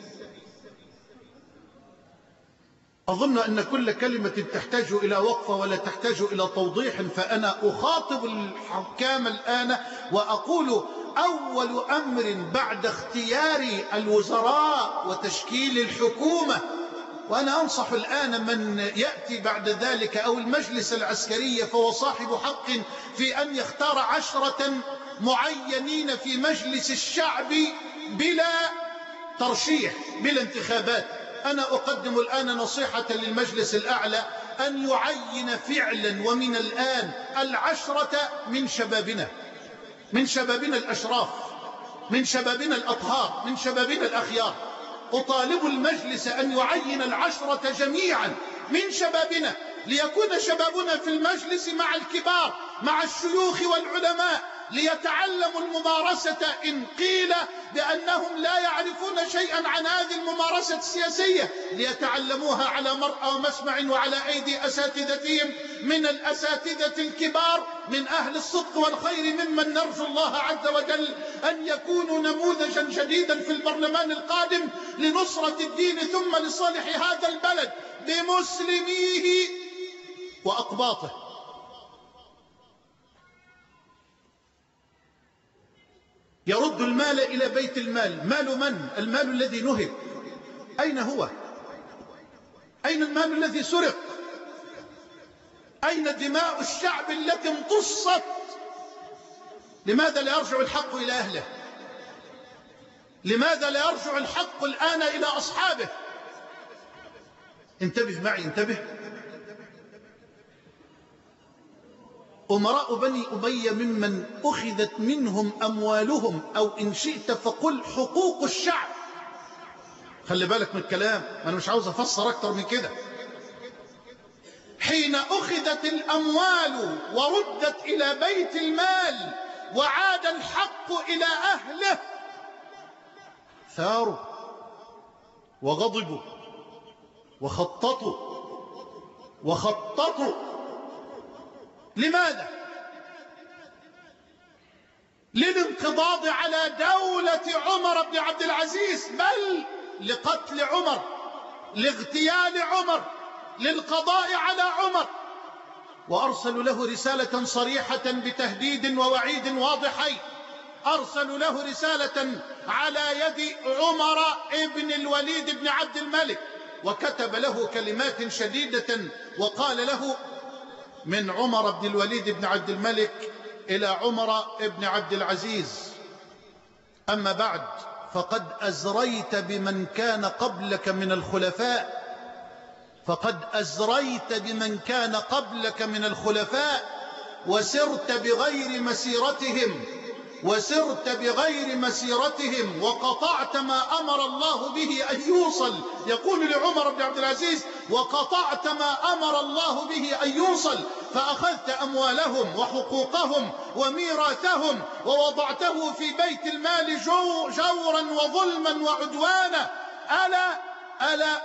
أظن أن كل كلمة تحتاج إلى وقفة ولا تحتاج إلى توضيح، فأنا أخاطب الحكام الآن وأقول: أول أمر بعد اختيار الوزراء وتشكيل الحكومة، وأنا أنصح الآن من يأتي بعد ذلك أو المجلس العسكري فهو صاحب حق في أن يختار 10 معينين في مجلس الشعب بلا ترشيح، بلا انتخابات. أنا أقدم الآن نصيحة للمجلس الأعلى أن يعين فعلا ومن الآن 10 من شبابنا، من شبابنا الأشراف، من شبابنا الأطهار، من شبابنا الأخيار. أطالب المجلس أن يعين 10 جميعا من شبابنا، ليكون شبابنا في المجلس مع الكبار، مع الشيوخ والعلماء، ليتعلموا الممارسة إن قيل بأنهم لا يعرفون شيئا عن هذه الممارسة السياسية، ليتعلموها على مرأى ومسمع وعلى أيدي أساتذتهم من الأساتذة الكبار من أهل الصدق والخير، ممن نرجو الله عز وجل أن يكونوا نموذجا جديدا في البرلمان القادم لنصرة الدين ثم لصالح هذا البلد بمسلميه وأقباطه. يرد المال إلى بيت المال. مال من؟ المال الذي نهب أين هو؟ أين المال الذي سرق؟ أين دماء الشعب التي امتصت؟ لماذا لا يرجع الحق إلى أهله؟ لماذا لا يرجع الحق الآن إلى أصحابه؟ انتبه معي، انتبه. أمراء بني أمية ممن أخذت منهم أموالهم، أو إن شئت فقل حقوق الشعب. خلي بالك من الكلام، أنا مش عاوز أفسر أكتر من كده. حين أخذت الأموال وردت إلى بيت المال وعاد الحق إلى أهله، ثاروا وغضبوا وخططوا. لماذا؟ للانقضاض على دولة عمر بن عبد العزيز، بل لقتل عمر، لاغتيال عمر، للقضاء على عمر. وأرسلوا له رسالة صريحة بتهديد ووعيد واضحين. أرسلوا له رسالة على يد عمر ابن الوليد بن عبد الملك، وكتب له كلمات شديدة وقال له: من عمر بن الوليد بن عبد الملك إلى عمر بن عبد العزيز: أما بعد، فقد أزريت بمن كان قبلك من الخلفاء، فقد أزريت بمن كان قبلك من الخلفاء، وسرت بغير مسيرتهم، وقطعت ما أمر الله به أن يوصل. يقول لعمر بن عبد العزيز: وقطعت ما أمر الله به أن يوصل، فأخذت أموالهم وحقوقهم وميراثهم ووضعته في بيت المال جورا وظلما وعدوانا. ألا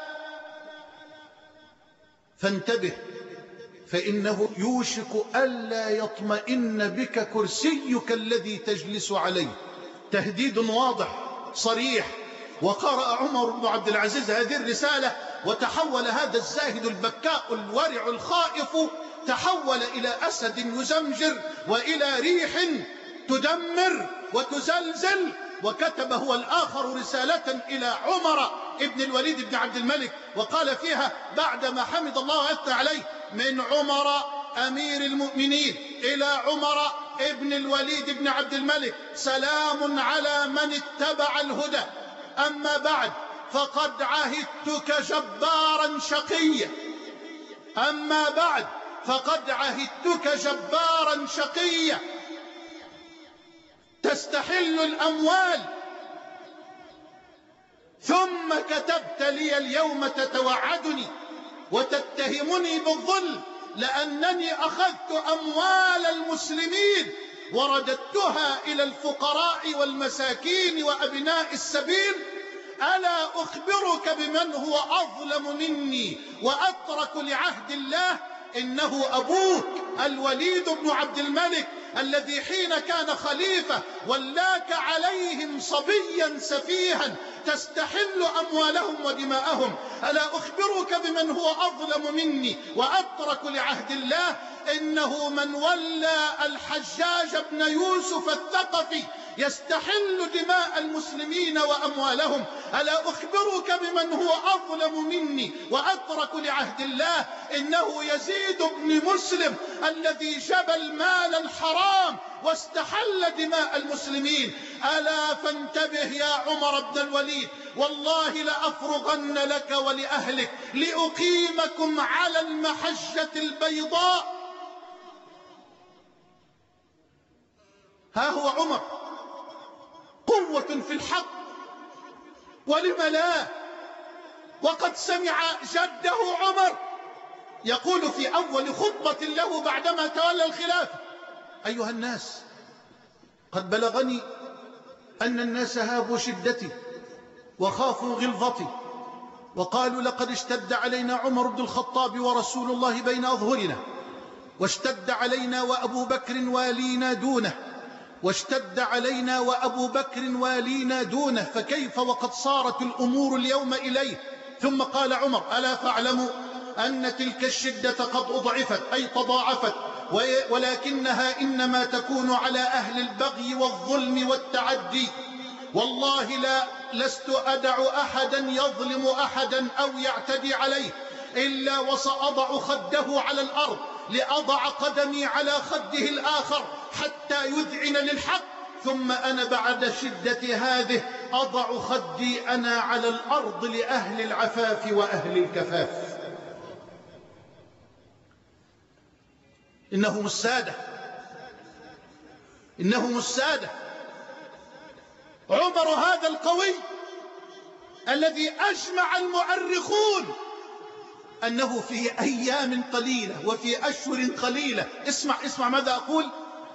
فانتبه، فإنه يوشك ألا يطمئن بك كرسيك الذي تجلس عليه. تهديد واضح صريح. وقرأ عمر بن عبد العزيز هذه الرسالة، وتحول هذا الزاهد البكاء الورع الخائف، تحول إلى أسد يزمجر، وإلى ريح تدمر وتزلزل. وكتب هو الآخر رسالة إلى عمر ابن الوليد بن عبد الملك، وقال فيها بعدما حمد الله وأثنى عليه: من عمر أمير المؤمنين إلى عمر ابن الوليد بن عبد الملك، سلام على من اتبع الهدى. أما بعد، فقد عهدتك جبارا شقيا. أما بعد، فقد عهدتك جبارا شقيا، تستحل الأموال، ثم كتبت لي اليوم تتوعدني وتتهمني بالظلم، لأنني أخذت أموال المسلمين ورددتها إلى الفقراء والمساكين وأبناء السبيل. ألا أخبرك بمن هو أظلم مني وأترك لعهد الله؟ إنه أبوك الوليد بن عبد الملك، الذي حين كان خليفة ولاك عليهم صبيا سفيها تستحل أموالهم ودماءهم. ألا أخبرك بمن هو أظلم مني وأترك لعهد الله؟ إنه من ولى الحجاج بن يوسف الثقفي يستحل دماء المسلمين وأموالهم. ألا أخبرك بمن هو أظلم مني وأترك لعهد الله؟ إنه يزيد بن مسلم الذي جبى المال الحرام واستحل دماء المسلمين. ألا فانتبه يا عمر بن الوليد، والله لأفرغن لك ولأهلك لأقيمكم على المحجة البيضاء. ها هو عمر قوة في الحق، ولم لا؟ وقد سمع جده عمر يقول في أول خطبة له بعدما تولى الخلافة: أيها الناس، قد بلغني أن الناس هابوا شدتي وخافوا غلظتي، وقالوا لقد اشتد علينا عمر بن الخطاب ورسول الله بين أظهرنا، واشتد علينا وأبو بكر والينا دونه، واشتد علينا وأبو بكر والينا دونه، فكيف وقد صارت الأمور اليوم إليه؟ ثم قال عمر: ألا فاعلموا أن تلك الشدة قد أضعفت، أي تضاعفت، ولكنها إنما تكون على أهل البغي والظلم والتعدي. والله لست أدع أحدا يظلم أحدا أو يعتدي عليه، إلا وسأضع خده على الأرض لأضع قدمي على خده الآخر حتى يذعن للحق، ثم أنا بعد شدة هذه أضع خدي أنا على الأرض لأهل العفاف وأهل الكفاف. إنهم السادة، إنهم السادة. عمر هذا القوي الذي أجمع المؤرخون أنه في أيام قليلة وفي أشهر قليلة، اسمع ماذا أقول،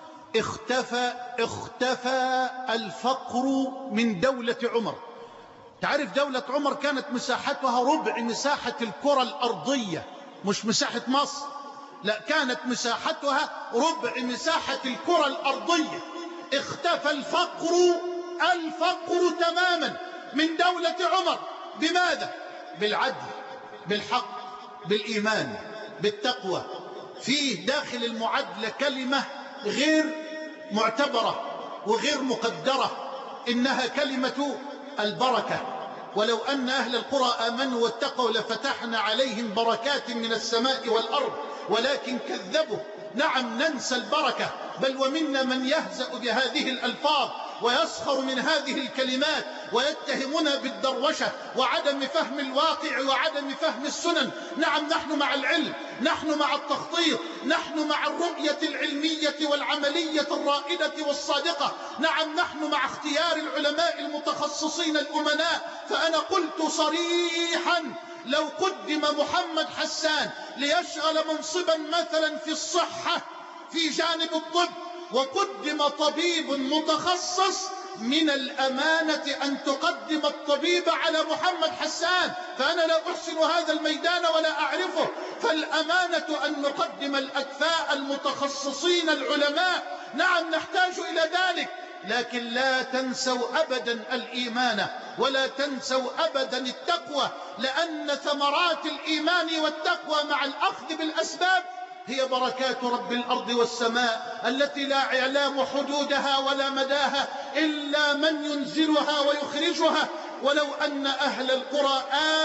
اختفى الفقر من دولة عمر. تعرف دولة عمر كانت مساحتها ربع مساحة الكرة الأرضية، مش مساحة مصر، لا، كانت مساحتها ربع مساحة الكرة الأرضية. اختفى الفقر تماما من دولة عمر. بماذا؟ بالعدل، بالحق، بالإيمان، بالتقوى. فيه داخل المعادلة كلمة غير معتبرة وغير مقدرة، إنها كلمة البركة. ولو أن أهل القرى آمنوا واتقوا لفتحنا عليهم بركات من السماء والأرض، ولكن كذبوا. نعم، ننسى البركة، بل ومنا من يهزأ بهذه الألفاظ ويسخر من هذه الكلمات ويتهمنا بالدروشة وعدم فهم الواقع وعدم فهم السنن. نعم، نحن مع العلم، نحن مع التخطيط، نحن مع الرؤية العلمية والعملية الرائدة والصادقة. نعم، نحن مع اختيار العلماء المتخصصين الأمناء. فأنا قلت صريحا لو قدم محمد حسان ليشغل منصبا مثلا في الصحة في جانب الطب، وقدم طبيب متخصص، من الأمانة أن تقدم الطبيب على محمد حسان. فأنا لا أحسن هذا الميدان ولا أعرفه، فالأمانة أن نقدم الأكفاء المتخصصين العلماء. نعم، نحتاج إلى ذلك، لكن لا تنسوا أبدا الإيمان ولا تنسوا أبدا التقوى، لأن ثمرات الإيمان والتقوى مع الأخذ بالأسباب هي بركات رب الأرض والسماء التي لا يعلم حدودها ولا مداها إلا من ينزلها ويخرجها. ولو أن أهل القرى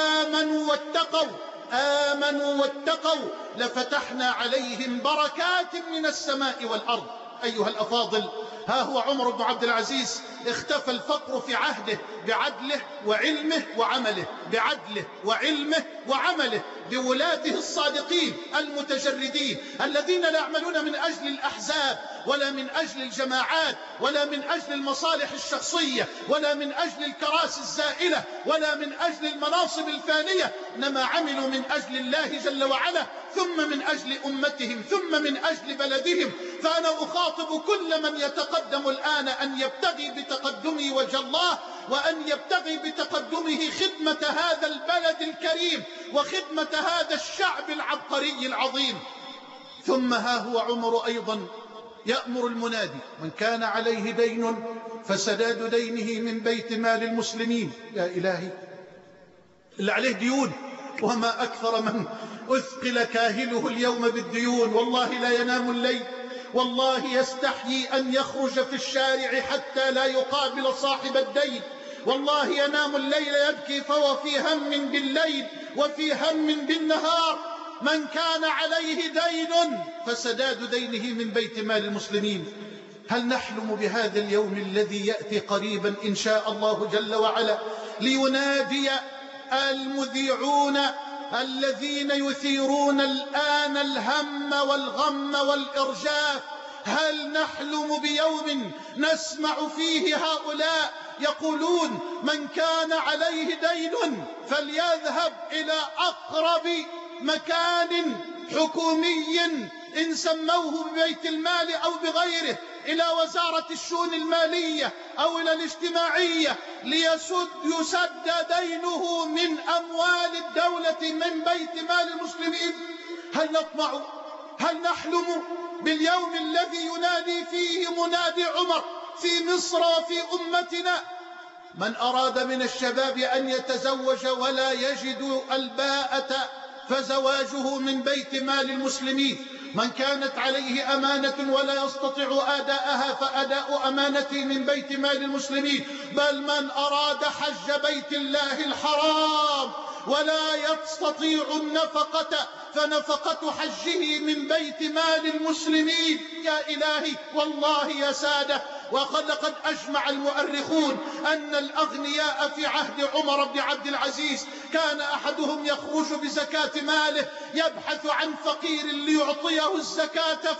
آمنوا واتقوا لفتحنا عليهم بركات من السماء والأرض. أيها الأفاضل، ها هو عمر بن عبد العزيز اختفى الفقر في عهده بعدله وعلمه وعمله، بعدله وعلمه وعمله، بولاده الصادقين المتجردين الذين لا يعملون من أجل الأحزاب ولا من أجل الجماعات ولا من أجل المصالح الشخصية ولا من أجل الكراسي الزائلة ولا من أجل المناصب الفانية، إنما عملوا من أجل الله جل وعلا، ثم من أجل أمتهم، ثم من أجل بلدهم. فأنا أخاطب كل من يتقدم الآن أن يبتغي بتقدمه وجه الله، وأن يبتغي بتقدمه خدمة هذا البلد الكريم وخدمة هذا الشعب العبقري العظيم. ثم ها هو عمر أيضا يأمر المنادي: من كان عليه دين فسداد دينه من بيت مال المسلمين. يا إلهي، اللي عليه ديون، وما أكثر من أثقل كاهله اليوم بالديون، والله لا ينام الليل، والله يستحيي أن يخرج في الشارع حتى لا يقابل صاحب الدين، والله ينام الليل يبكي فهو في هم بالليل وفي هم بالنهار. من كان عليه دين فسداد دينه من بيت مال المسلمين. هل نحلم بهذا اليوم الذي يأتي قريبا إن شاء الله جل وعلا لينادي المذيعون الذين يثيرون الآن الهم والغم والإرجاف؟ هل نحلم بيوم نسمع فيه هؤلاء يقولون: من كان عليه دين فليذهب إلى أقرب مكان حكومي إن سموه ببيت المال أو بغيره، إلى وزارة الشؤون المالية أو إلى الاجتماعية، ليسد دينه من أموال الدولة من بيت مال المسلمين؟ هل نطمع، هل نحلم باليوم الذي ينادي فيه منادي عمر في مصر وفي أمتنا: من أراد من الشباب أن يتزوج ولا يجد الباءة فزواجه من بيت مال المسلمين، من كانت عليه أمانة ولا يستطيع أداءها فأداء أمانته من بيت مال المسلمين، بل من أراد حج بيت الله الحرام ولا يستطيع النفقة، فنفقة حجه من بيت مال المسلمين. يا إلهي والله يا سادة، ولقد أجمع المؤرخون أن الأغنياء في عهد عمر بن عبد العزيز كان أحدهم يخرج بزكاة ماله يبحث عن فقير ليعطيه الزكاة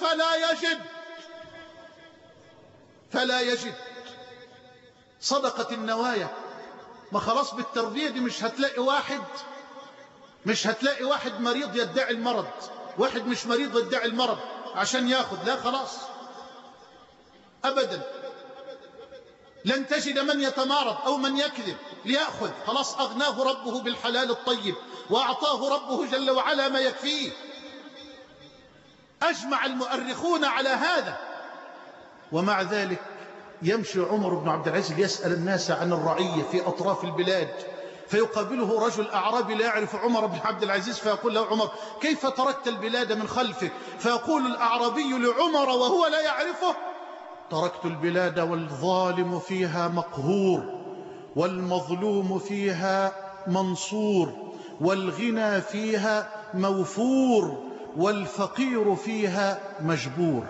فلا يجد. صدقة النوايا، ما خلاص بالتربية دي مش هتلاقي واحد مريض يدعي المرض، واحد مش مريض يدعي المرض عشان ياخذ، لا خلاص أبدا. لن تجد من يتمارض أو من يكذب ليأخذ، خلاص أغناه ربه بالحلال الطيب وأعطاه ربه جل وعلا ما يكفيه. أجمع المؤرخون على هذا، ومع ذلك يمشي عمر بن عبد العزيز يسأل الناس عن الرعية في أطراف البلاد، فيقابله رجل أعرابي لا يعرف عمر بن عبد العزيز، فيقول له عمر: كيف تركت البلاد من خلفك؟ فيقول الأعرابي لعمر وهو لا يعرفه: تركت البلاد والظالم فيها مقهور، والمظلوم فيها منصور، والغنى فيها موفور، والفقير فيها مجبور.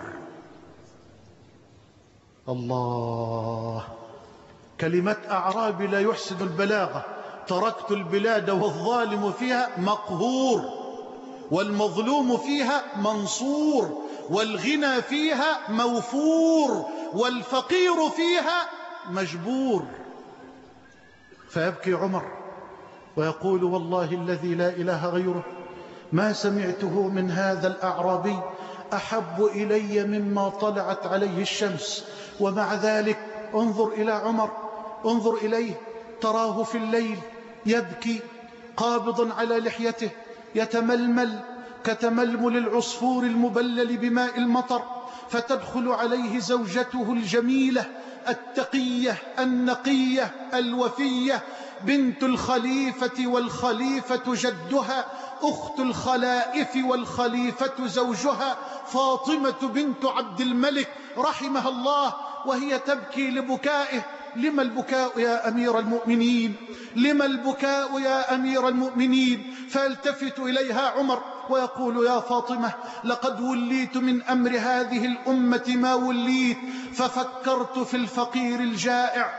الله، كلمة أعرابي لا يحسن البلاغة. تركت البلاد والظالم فيها مقهور، والمظلوم فيها منصور، والغنى فيها موفور، والفقير فيها مجبور. فيبكي عمر ويقول: والله الذي لا إله غيره ما سمعته من هذا الأعرابي أحب إلي مما طلعت عليه الشمس. ومع ذلك انظر إلى عمر، انظر إليه، تراه في الليل يبكي قابضا على لحيته يتململ كتململ العصفور المبلل بماء المطر، فتدخل عليه زوجته الجميلة التقية النقية الوفية بنت الخليفة والخليفة جدها، أخت الخلائف والخليفة زوجها، فاطمة بنت عبد الملك رحمها الله، وهي تبكي لبكائه. لما البكاء يا أمير المؤمنين؟ لما البكاء يا أمير المؤمنين؟ فيلتفت إليها عمر ويقول: يا فاطمة، لقد وليت من أمر هذه الأمة ما وليت، ففكرت في الفقير الجائع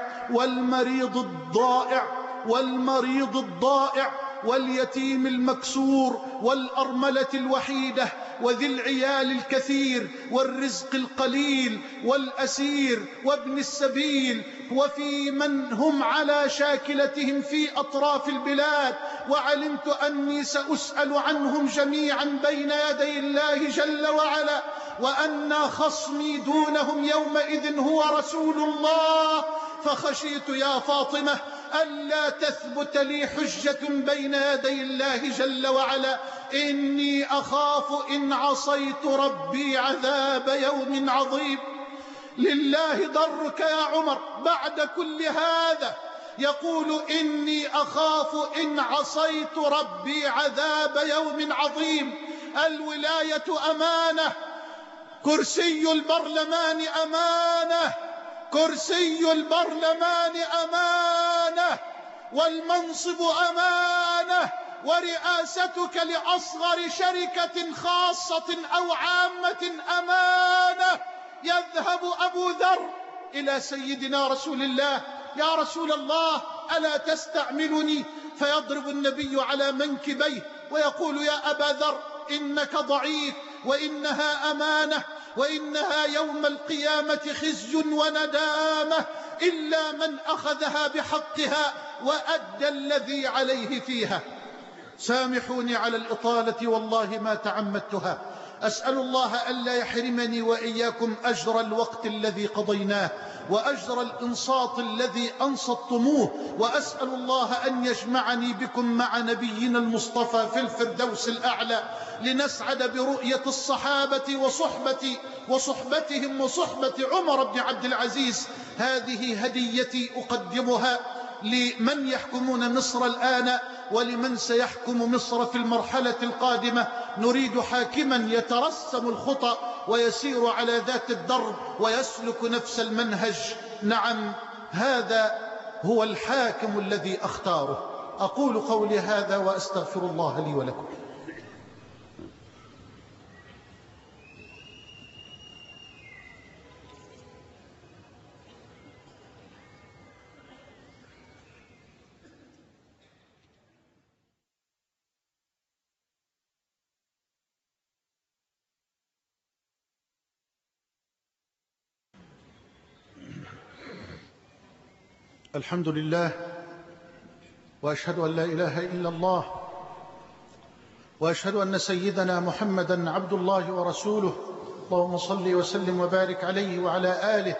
والمريض الضائع واليتيم المكسور والأرملة الوحيدة وذي العيال الكثير والرزق القليل والأسير وابن السبيل، وفي من هم على شاكلتهم في أطراف البلاد، وعلمت أني سأسأل عنهم جميعا بين يدي الله جل وعلا، وأن خصمي دونهم يومئذ هو رسول الله. فخشيت يا فاطمة ألا تثبت لي حجة بين يدي الله جل وعلا، إني أخاف إن عصيت ربي عذاب يوم عظيم. لله ضرك يا عمر بعد كل هذا يقول: إني أخاف إن عصيت ربي عذاب يوم عظيم. الولاية أمانة، كرسي البرلمان أمانة، كرسي البرلمان أمانة، والمنصب أمانة، ورئاستك لأصغر شركة خاصة أو عامة أمانة. يذهب أبو ذر إلى سيدنا رسول الله: يا رسول الله ألا تستعملني؟ فيضرب النبي على منكبيه ويقول: يا أبا ذر إنك ضعيف، وإنها أمانة، وإنها يوم القيامة خزي وندامة إلا من أخذها بحقها وأدى الذي عليه فيها. سامحوني على الإطالة، والله ما تعمدتها. أسأل الله ألا يحرمني وإياكم أجر الوقت الذي قضيناه وأجر الإنصات الذي أنصتموه، وأسأل الله أن يجمعني بكم مع نبينا المصطفى في الفردوس الأعلى، لنسعد برؤية الصحابة وصحبتهم وصحبة عمر بن عبد العزيز. هذه هديتي أقدمها لمن يحكمون مصر الآن ولمن سيحكم مصر في المرحلة القادمة. نريد حاكما يترسم الخطى ويسير على ذات الدرب ويسلك نفس المنهج. نعم، هذا هو الحاكم الذي أختاره. أقول قولي هذا وأستغفر الله لي ولكم. الحمد لله، وأشهد أن لا إله إلا الله، وأشهد أن سيدنا محمدا عبد الله ورسوله. اللهم صل وسلم وبارك عليه وعلى آله.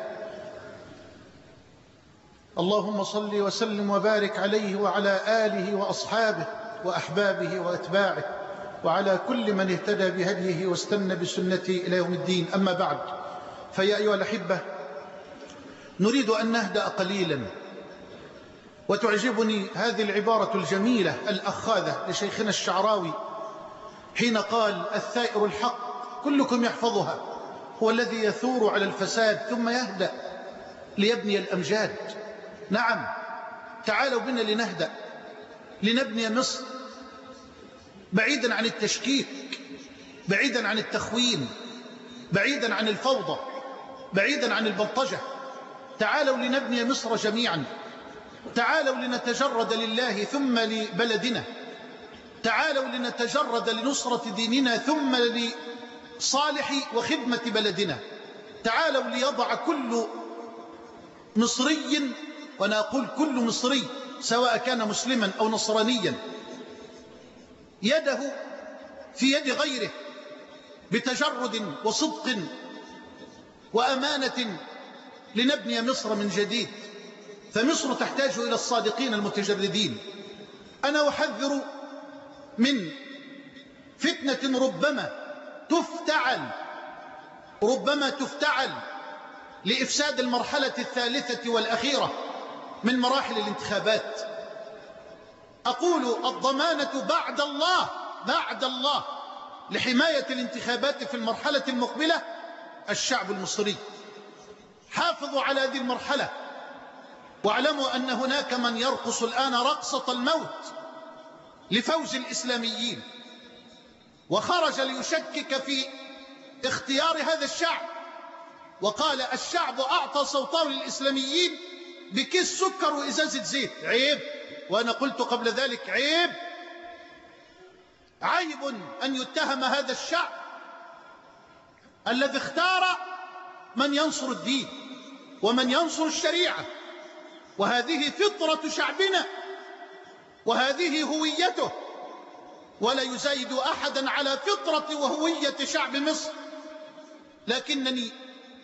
اللهم صل وسلم وبارك عليه وعلى آله وأصحابه وأحبابه وأتباعه وعلى كل من اهتدى بهديه واستنى بسنته إلى يوم الدين. أما بعد، فيا أيها الأحبة، نريد أن نهدأ قليلا. وتعجبني هذه العبارة الجميلة الأخاذة لشيخنا الشعراوي حين قال: الثائر الحق كلكم يحفظها، هو الذي يثور على الفساد ثم يهدأ ليبني الأمجاد. نعم، تعالوا بنا لنهدأ، لنبني مصر بعيدا عن التشكيك، بعيدا عن التخوين، بعيدا عن الفوضى، بعيدا عن البلطجة. تعالوا لنبني مصر جميعا. تعالوا لنتجرد لله ثم لبلدنا. تعالوا لنتجرد لنصرة ديننا ثم لصالح وخدمة بلدنا. تعالوا ليضع كل مصري، وأنا أقول كل مصري سواء كان مسلما أو نصرانيا، يده في يد غيره بتجرد وصدق وأمانة لنبني مصر من جديد. فمصر تحتاج إلى الصادقين المتجردين. أنا أحذر من فتنة ربما تفتعل لإفساد المرحلة الثالثة والأخيرة من مراحل الانتخابات. أقول الضمانة بعد الله لحماية الانتخابات في المرحلة المقبلة الشعب المصري. حافظوا على هذه المرحلة، واعلموا أن هناك من يرقص الآن رقصة الموت لفوز الإسلاميين، وخرج ليشكك في اختيار هذا الشعب، وقال: الشعب أعطى صوته للإسلاميين بكيس سكر وإزازة زيت. عيب. وأنا قلت قبل ذلك: عيب أن يتهم هذا الشعب الذي اختار من ينصر الدين ومن ينصر الشريعة، وهذه فطرة شعبنا وهذه هويته، ولا يزايد أحدا على فطرة وهوية شعب مصر. لكنني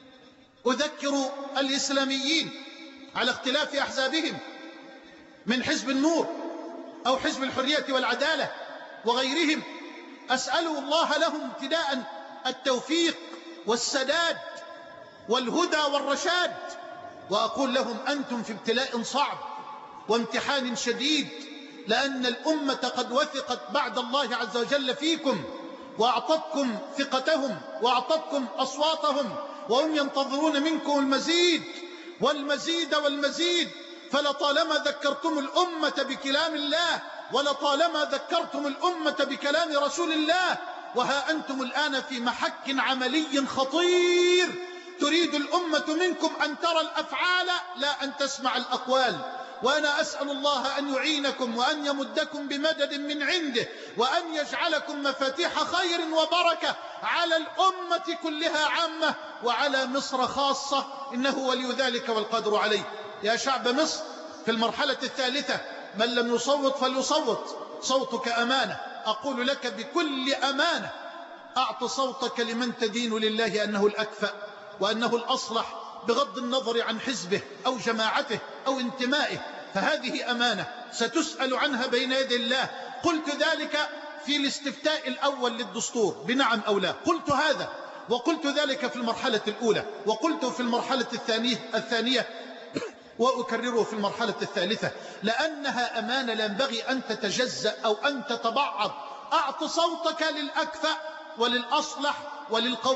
أذكر الإسلاميين على اختلاف أحزابهم من حزب النور أو حزب الحرية والعدالة وغيرهم، أسأل الله لهم ابتداء التوفيق والسداد والهدى والرشاد، وأقول لهم: أنتم في ابتلاء صعب وامتحان شديد، لأن الأمة قد وثقت بعد الله عز وجل فيكم، وأعطتكم ثقتهم وأعطتكم أصواتهم، وهم ينتظرون منكم المزيد والمزيد والمزيد. فلطالما ذكرتم الأمة بكلام الله، ولطالما ذكرتم الأمة بكلام رسول الله، وها أنتم الآن في محك عملي خطير. تريد الأمة منكم أن ترى الأفعال لا أن تسمع الأقوال. وأنا أسأل الله أن يعينكم وأن يمدكم بمدد من عنده، وأن يجعلكم مفاتيح خير وبركة على الأمة كلها عامة وعلى مصر خاصة، إنه ولي ذلك والقادر عليه. يا شعب مصر، في المرحلة الثالثة من لم يصوت فليصوت، صوتك أمانة. أقول لك بكل أمانة: أعط صوتك لمن تدين لله أنه الأكفأ وأنه الأصلح، بغض النظر عن حزبه أو جماعته أو انتمائه، فهذه أمانة ستسأل عنها بين يدي الله. قلت ذلك في الاستفتاء الأول للدستور بنعم أو لا، قلت هذا، وقلت ذلك في المرحلة الأولى، وقلت في المرحلة الثانية وأكرره في المرحلة الثالثة، لأنها أمانة لا ينبغي أن تتجزأ أو أن تتبعض. أعط صوتك للأكفأ وللأصلح وللقوي،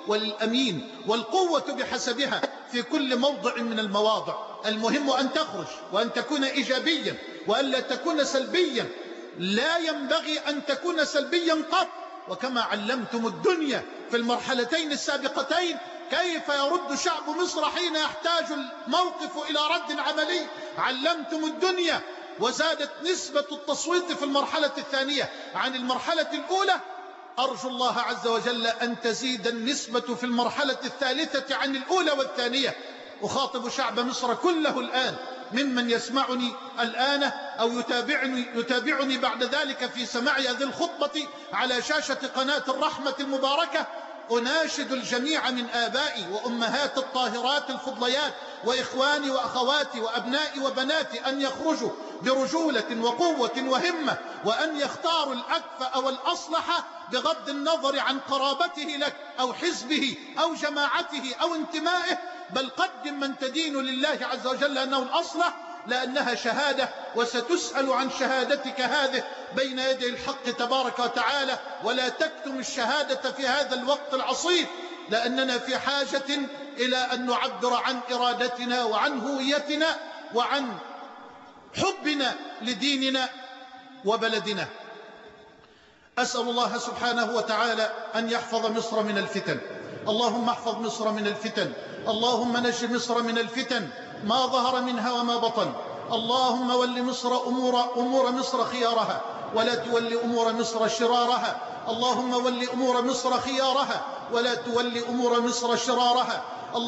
وللأمين، والقوة بحسبها في كل موضع من المواضع. المهم أن تخرج وأن تكون إيجابيا وأن لا تكون سلبيا. لا ينبغي أن تكون سلبيا قط. وكما علمتم الدنيا في المرحلتين السابقتين كيف يرد شعب مصر حين يحتاج الموقف إلى رد عملي، علمتم الدنيا وزادت نسبة التصويت في المرحلة الثانية عن المرحلة الأولى. أرجو الله عز وجل أن تزيد النسبة في المرحلة الثالثة عن الأولى والثانية. أخاطب شعب مصر كله الآن، ممن يسمعني الآن أو يتابعني بعد ذلك في سماع هذه الخطبة على شاشة قناة الرحمة المباركة. أناشد الجميع من آبائي وأمهات الطاهرات الفضليات وإخواني وأخواتي وأبنائي وبناتي أن يخرجوا برجولة وقوة وهمة، وأن يختاروا الأكفأ والأصلح بغض النظر عن قرابته لك أو حزبه أو جماعته أو انتمائه، بل قدم من تدين لله عز وجل أنه الأصلح، لأنها شهادة وستسأل عن شهادتك هذه بين يدي الحق تبارك وتعالى. ولا تكتم الشهادة في هذا الوقت العصيب، لأننا في حاجة إلى أن نعبر عن إرادتنا وعن هويتنا وعن حبنا لديننا وبلدنا. أسأل الله سبحانه وتعالى أن يحفظ مصر من الفتن. اللهم احفظ مصر من الفتن، اللهم نج مصر من الفتن ما ظهر منها وما بطن. اللهم ول مصر أمور مصر خيارها ولا تول أمور مصر شرارها. اللهم ول أمور مصر خيارها ولا تول أمور مصر شرارها.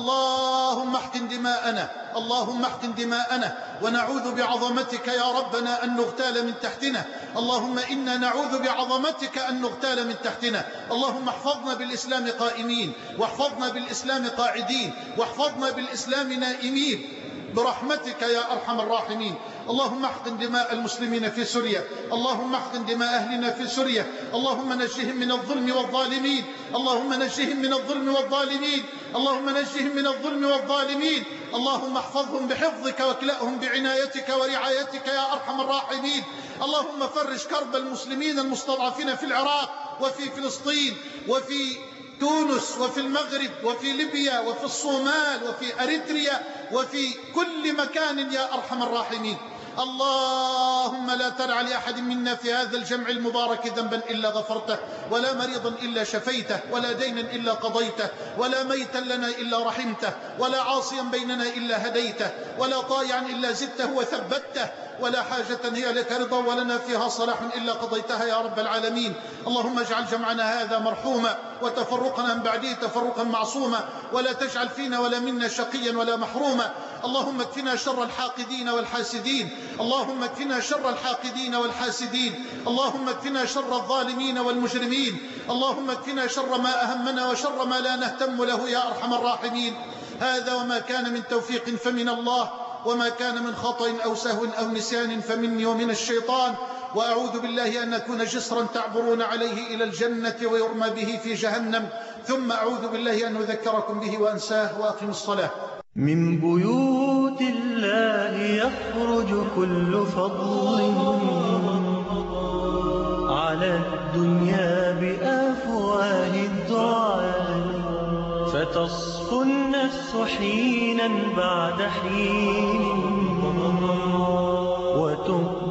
اللهم احقن دماءنا، اللهم احقن دماءنا، ونعوذ بعظمتك يا ربنا أن نغتال من تحتنا. اللهم إنا نعوذ بعظمتك أن نغتال من تحتنا. اللهم احفظنا بالإسلام قائمين، واحفظنا بالإسلام قاعدين، واحفظنا بالإسلام نائمين برحمتك يا أرحم الراحمين. اللهم احقن دماء المسلمين في سوريا، اللهم احقن دماء أهلنا في سوريا، اللهم نجهم من الظلم والظالمين، اللهم نجهم من الظلم والظالمين، اللهم نجهم من الظلم والظالمين. اللهم احفظهم بحفظك واكلأهم بعنايتك ورعايتك يا أرحم الراحمين. اللهم فرج كرب المسلمين المستضعفين في العراق وفي فلسطين وفي تونس وفي المغرب وفي ليبيا وفي الصومال وفي أريتريا وفي كل مكان يا أرحم الراحمين. اللهم لا تدع لأحد منا في هذا الجمع المبارك ذنبا إلا غفرته، ولا مريضا إلا شفيته، ولا دينا إلا قضيته، ولا ميتا لنا إلا رحمته، ولا عاصيا بيننا إلا هديته، ولا طائعا إلا زدته وثبته، ولا حاجة هي لك رضا ولنا فيها صلاح إلا قضيتها يا رب العالمين. اللهم اجعل جمعنا هذا مرحوما وتفرقنا من بعده تفرقا معصوما، ولا تجعل فينا ولا منا شقيا ولا محروما. اللهم اكفنا شر الحاقدين والحاسدين، اللهم اكفنا شر الحاقدين والحاسدين، اللهم اكفنا شر الظالمين والمجرمين، اللهم اكفنا شر ما أهمنا وشر ما لا نهتم له يا أرحم الراحمين. هذا وما كان من توفيق فمن الله، وما كان من خطأ أو سهو أو نسيان فمني ومن الشيطان. وأعوذ بالله أن أكون جسرا تعبرون عليه إلى الجنة ويرمى به في جهنم، ثم أعوذ بالله أن أذكركم به وأنساه. وأقم الصلاة. من بيوت الله يخرج كل فضل على الدنيا بأفواه الدعاء، فتصفو النفس حينا بعد حين